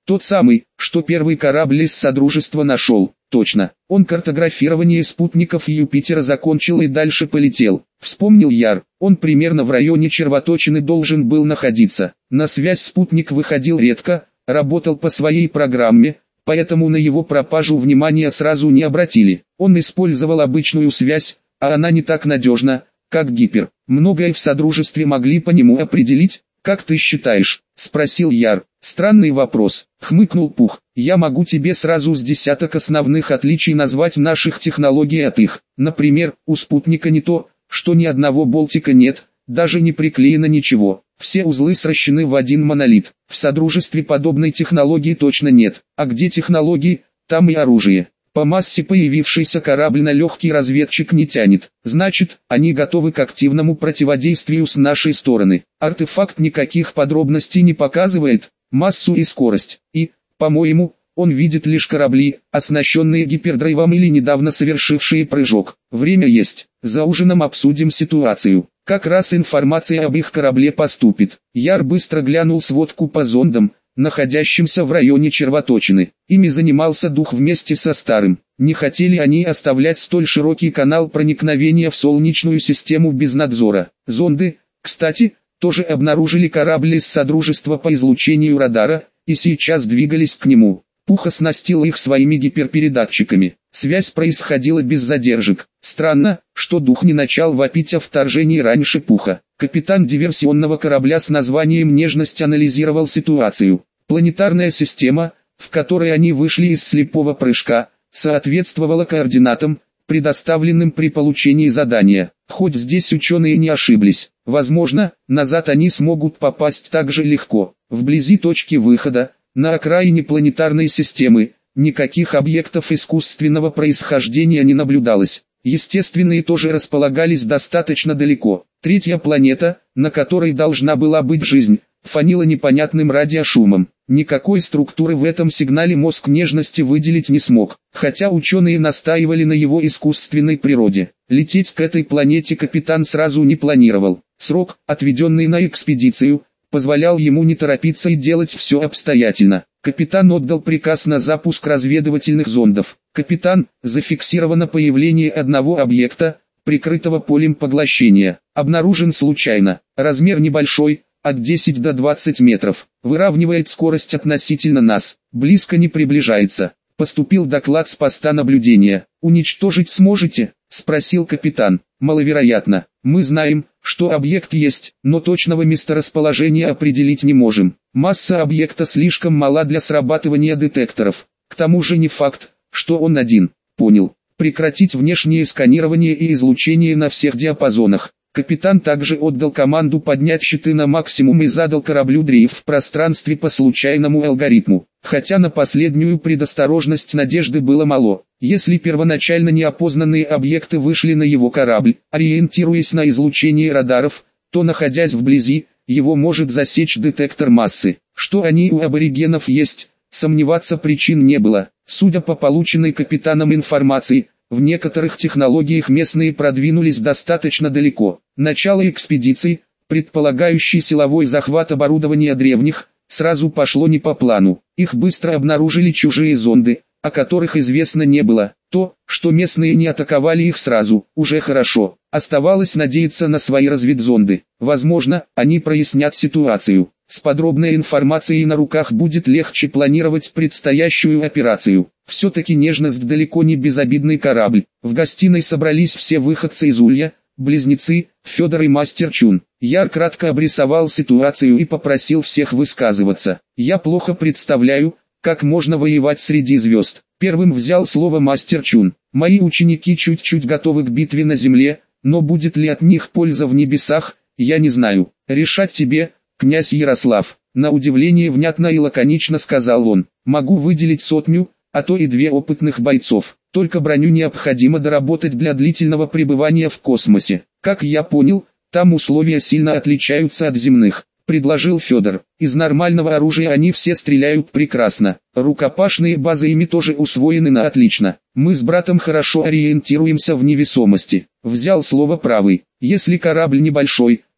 Тот самый, что первый корабль из Содружества нашел. Точно. Он картографирование спутников Юпитера закончил и дальше полетел. Вспомнил Яр. Он примерно в районе червоточины должен был находиться. На связь спутник выходил редко, работал по своей программе, поэтому на его пропажу внимания сразу не обратили. Он использовал обычную связь, а она не так надежна, как гипер. Многое в Содружестве могли по нему определить. «Как ты считаешь?» – спросил Яр. «Странный вопрос», – хмыкнул Пух. «Я могу тебе сразу с десяток основных отличий назвать наших технологий от их. Например, у спутника не то, что ни одного болтика нет, даже не приклеено ничего. Все узлы сращены в один монолит. В Содружестве подобной технологии точно нет. А где технологии, там и оружие. По массе появившийся корабль на легкий разведчик не тянет. Значит, они готовы к активному противодействию с нашей стороны. Артефакт никаких подробностей не показывает, массу и скорость. И, по-моему, он видит лишь корабли, оснащенные гипердрайвом или недавно совершившие прыжок. Время есть. За ужином обсудим ситуацию. Как раз информация об их корабле поступит». Яр быстро глянул сводку по зондам, находящимся в районе червоточины. Ими занимался дух вместе со старым. Не хотели они оставлять столь широкий канал проникновения в Солнечную систему без надзора. Зонды, кстати, тоже обнаружили корабль из Содружества по излучению радара, и сейчас двигались к нему. Пух оснастил их своими гиперпередатчиками. Связь происходила без задержек. Странно, что дух не начал вопить о вторжении раньше Пуха. Капитан диверсионного корабля с названием «Нежность» анализировал ситуацию. Планетарная система, в которой они вышли из слепого прыжка, соответствовала координатам, предоставленным при получении задания. Хоть здесь ученые не ошиблись. Возможно, назад они смогут попасть так же легко. Вблизи точки выхода, на окраине планетарной системы, никаких объектов искусственного происхождения не наблюдалось. Естественные тоже располагались достаточно далеко. Третья планета, на которой должна была быть жизнь, фанила непонятным радиошумом. Никакой структуры в этом сигнале мозг Нежности выделить не смог, хотя ученые настаивали на его искусственной природе. Лететь к этой планете капитан сразу не планировал. Срок, отведенный на экспедицию, позволял ему не торопиться и делать все обстоятельно. Капитан отдал приказ на запуск разведывательных зондов. «Капитан, зафиксировано появление одного объекта, прикрытого полем поглощения. Обнаружен случайно. Размер небольшой, от десяти до двадцати метров. Выравнивает скорость относительно нас. Близко не приближается». Поступил доклад с поста наблюдения. «Уничтожить сможете?» – спросил капитан. «Маловероятно. Мы знаем, что объект есть, но точного месторасположения определить не можем. Масса объекта слишком мала для срабатывания детекторов. К тому же не факт, что он один». «Понял. Прекратить внешнее сканирование и излучение на всех диапазонах». Капитан также отдал команду поднять щиты на максимум и задал кораблю дрейф в пространстве по случайному алгоритму. Хотя на последнюю предосторожность надежды было мало. Если первоначально неопознанные объекты вышли на его корабль, ориентируясь на излучение радаров, то, находясь вблизи, его может засечь детектор массы. Что они у аборигенов есть, сомневаться причин не было. Судя по полученной капитаном информации, в некоторых технологиях местные продвинулись достаточно далеко. Начало экспедиции, предполагающей силовой захват оборудования древних, сразу пошло не по плану. Их быстро обнаружили чужие зонды, о которых известно не было. То, что местные не атаковали их сразу, уже хорошо. Оставалось надеяться на свои разведзонды. Возможно, они прояснят ситуацию. С подробной информацией на руках будет легче планировать предстоящую операцию. Все-таки Нежность далеко не безобидный корабль. В гостиной собрались все выходцы из Улья, близнецы, Федор и Мастер Чун. Яр кратко обрисовал ситуацию и попросил всех высказываться. «Я плохо представляю, как можно воевать среди звезд». Первым взял слово Мастер Чун. «Мои ученики чуть-чуть готовы к битве на земле, но будет ли от них польза в небесах, я не знаю. Решать тебе, князь Ярослав». На удивление внятно и лаконично сказал он. «Могу выделить сотню, а то и две опытных бойцов. Только броню необходимо доработать для длительного пребывания в космосе. Как я понял, там условия сильно отличаются от земных», — предложил Федор. «Из нормального оружия они все стреляют прекрасно. Рукопашные базы ими тоже усвоены на отлично. Мы с братом хорошо ориентируемся в невесомости». Взял слово правый. «Если корабль небольшой,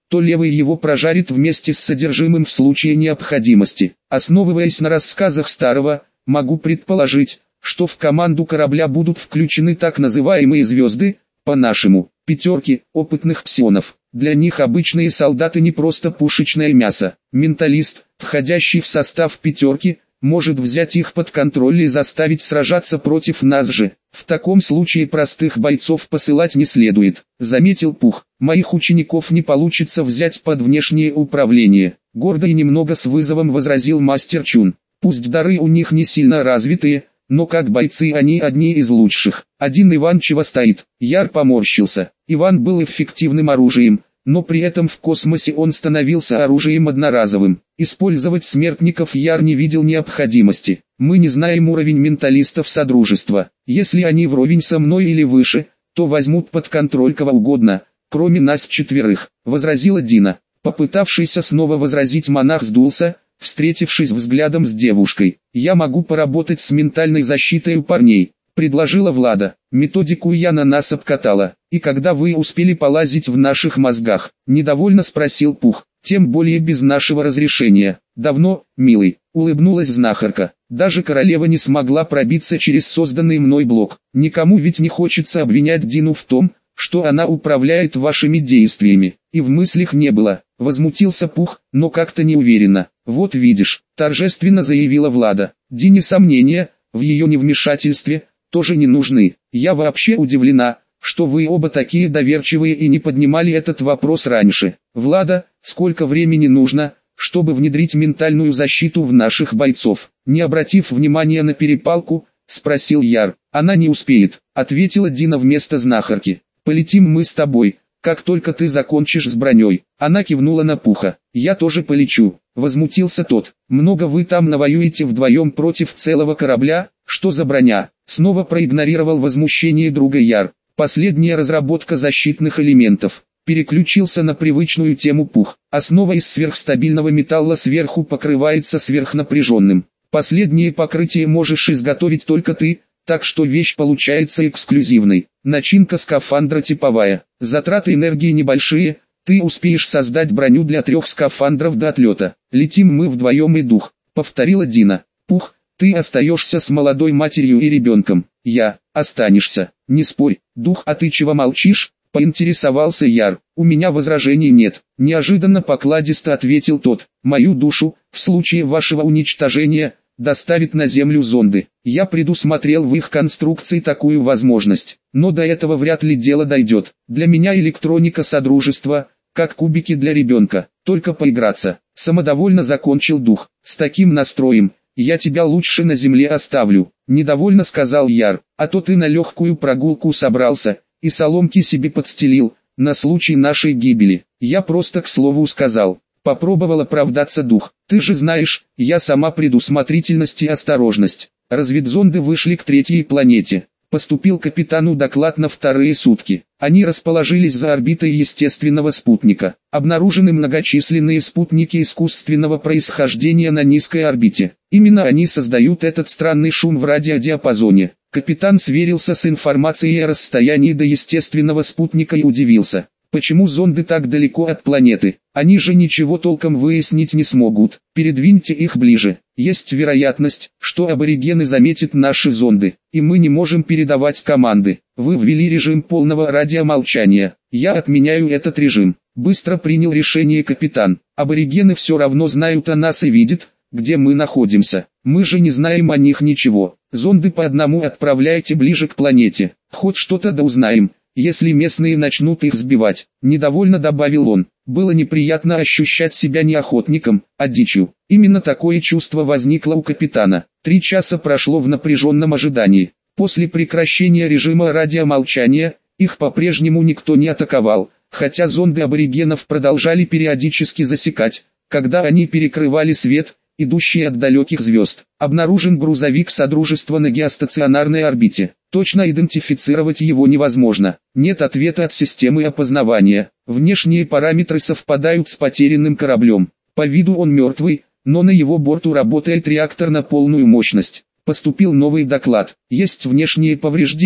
то левый его прожарит вместе с содержимым в случае необходимости. Основываясь на рассказах Старого, могу предположить, что в команду корабля будут включены так называемые звезды, по-нашему, пятерки опытных псионов. Для них обычные солдаты не просто пушечное мясо. Менталист, входящий в состав пятерки, может взять их под контроль и заставить сражаться против нас же. В таком случае простых бойцов посылать не следует, заметил Пух. Моих учеников не получится взять под внешнее управление. Гордо и немного с вызовом возразил мастер Чун. Пусть дары у них не сильно развитые, но как бойцы они одни из лучших. Один Иван чего стоит? Яр поморщился. Иван был эффективным оружием, но при этом в космосе он становился оружием одноразовым. Использовать смертников Яр не видел необходимости. Мы не знаем уровень менталистов Содружества. Если они вровень со мной или выше, то возьмут под контроль кого угодно, кроме нас четверых, возразила Дина. Попытавшийся снова возразить монах сдулся, встретившись взглядом с девушкой. «Я могу поработать с ментальной защитой у парней», — предложила Влада. «Методику я на нас обкатала. И когда вы успели полазить в наших мозгах?» — недовольно спросил Пух. «Тем более без нашего разрешения». «Давно, милый», — улыбнулась знахарка. «Даже королева не смогла пробиться через созданный мной блок. Никому ведь не хочется обвинять Дину в том, что она управляет вашими действиями. И в мыслях не было». Возмутился Пух, но как-то не уверенно. «Вот видишь», — торжественно заявила Влада. «Дине сомнения в ее невмешательстве тоже не нужны. Я вообще удивлена, что вы оба такие доверчивые и не поднимали этот вопрос раньше. Влада, сколько времени нужно, чтобы внедрить ментальную защиту в наших бойцов?» Не обратив внимания на перепалку, спросил Яр. «Она не успеет», — ответила Дина вместо знахарки. «Полетим мы с тобой, как только ты закончишь с броней». Она кивнула на Пуха. «Я тоже полечу», — возмутился тот. «Много вы там навоюете вдвоем против целого корабля? Что за броня?» Снова проигнорировал возмущение друга Яр. «Последняя разработка защитных элементов». Переключился на привычную тему Пух. «Основа из сверхстабильного металла сверху покрывается сверхнапряженным. Последнее покрытие можешь изготовить только ты, так что вещь получается эксклюзивной. Начинка скафандра типовая. Затраты энергии небольшие, ты успеешь создать броню для трех скафандров до отлета. Летим мы вдвоем и дух», — повторила Дина. «Пух, ты остаешься с молодой матерью и ребенком». «Я, останешься, не спорь». «Дух, а ты чего молчишь?» — поинтересовался Яр. «У меня возражений нет», — неожиданно покладисто ответил тот. «Мою душу, в случае вашего уничтожения, доставит на Землю зонды. Я предусмотрел в их конструкции такую возможность, но до этого вряд ли дело дойдет. Для меня электроника Содружества, как кубики для ребенка, только поиграться». Самодовольно закончил дух. «С таким настроем, я тебя лучше на Земле оставлю», — недовольно сказал Яр. «А то ты на легкую прогулку собрался, и соломки себе подстелил, на случай нашей гибели». «Я просто к слову сказал». Попробовал оправдаться дух. «Ты же знаешь, я сама предусмотрительность и осторожность». Разведзонды вышли к третьей планете. Поступил капитану доклад на вторые сутки. Они расположились за орбитой естественного спутника. Обнаружены многочисленные спутники искусственного происхождения на низкой орбите. Именно они создают этот странный шум в радиодиапазоне. Капитан сверился с информацией о расстоянии до естественного спутника и удивился. Почему зонды так далеко от планеты? Они же ничего толком выяснить не смогут. Передвиньте их ближе. Есть вероятность, что аборигены заметят наши зонды, и мы не можем передавать команды. Вы ввели режим полного радиомолчания. Я отменяю этот режим. Быстро принял решение капитан. Аборигены все равно знают о нас и видят, где мы находимся. Мы же не знаем о них ничего. Зонды по одному отправляйте ближе к планете. Хоть что-то да узнаем, если местные начнут их сбивать», — недовольно добавил он. Было неприятно ощущать себя не охотником, а дичью. Именно такое чувство возникло у капитана. Три часа прошло в напряженном ожидании. После прекращения режима радиомолчания, их по-прежнему никто не атаковал, хотя зонды аборигенов продолжали периодически засекать, когда они перекрывали свет, идущий от далеких звезд. Обнаружен грузовик Содружества на геостационарной орбите. Точно идентифицировать его невозможно. Нет ответа от системы опознавания. Внешние параметры совпадают с потерянным кораблем. По виду он мертвый, но на его борту работает реактор на полную мощность. Поступил новый доклад. Есть внешние повреждения,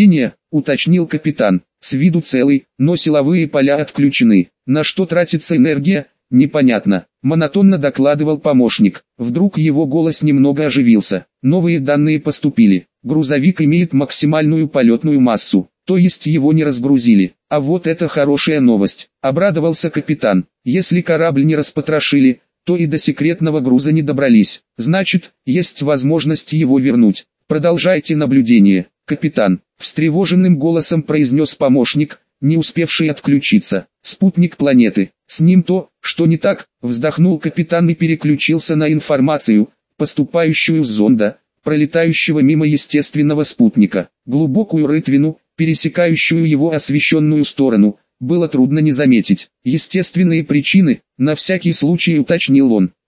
уточнил капитан. С виду целый, но силовые поля отключены. На что тратится энергия, непонятно. Монотонно докладывал помощник. Вдруг его голос немного оживился. Новые данные поступили. Грузовик имеет максимальную полетную массу, то есть его не разгрузили. А вот это хорошая новость. Обрадовался капитан. Если корабль не распотрошили, то и до секретного груза не добрались. Значит, есть возможность его вернуть. Продолжайте наблюдение, капитан. Встревоженным голосом произнес помощник, не успевший отключиться. Спутник планеты. С ним то, что не так, вздохнул капитан и переключился на информацию, поступающую с зонда, пролетающего мимо естественного спутника. Глубокую рытвину, пересекающую его освещенную сторону, было трудно не заметить. Естественные причины, на всякий случай уточнил он.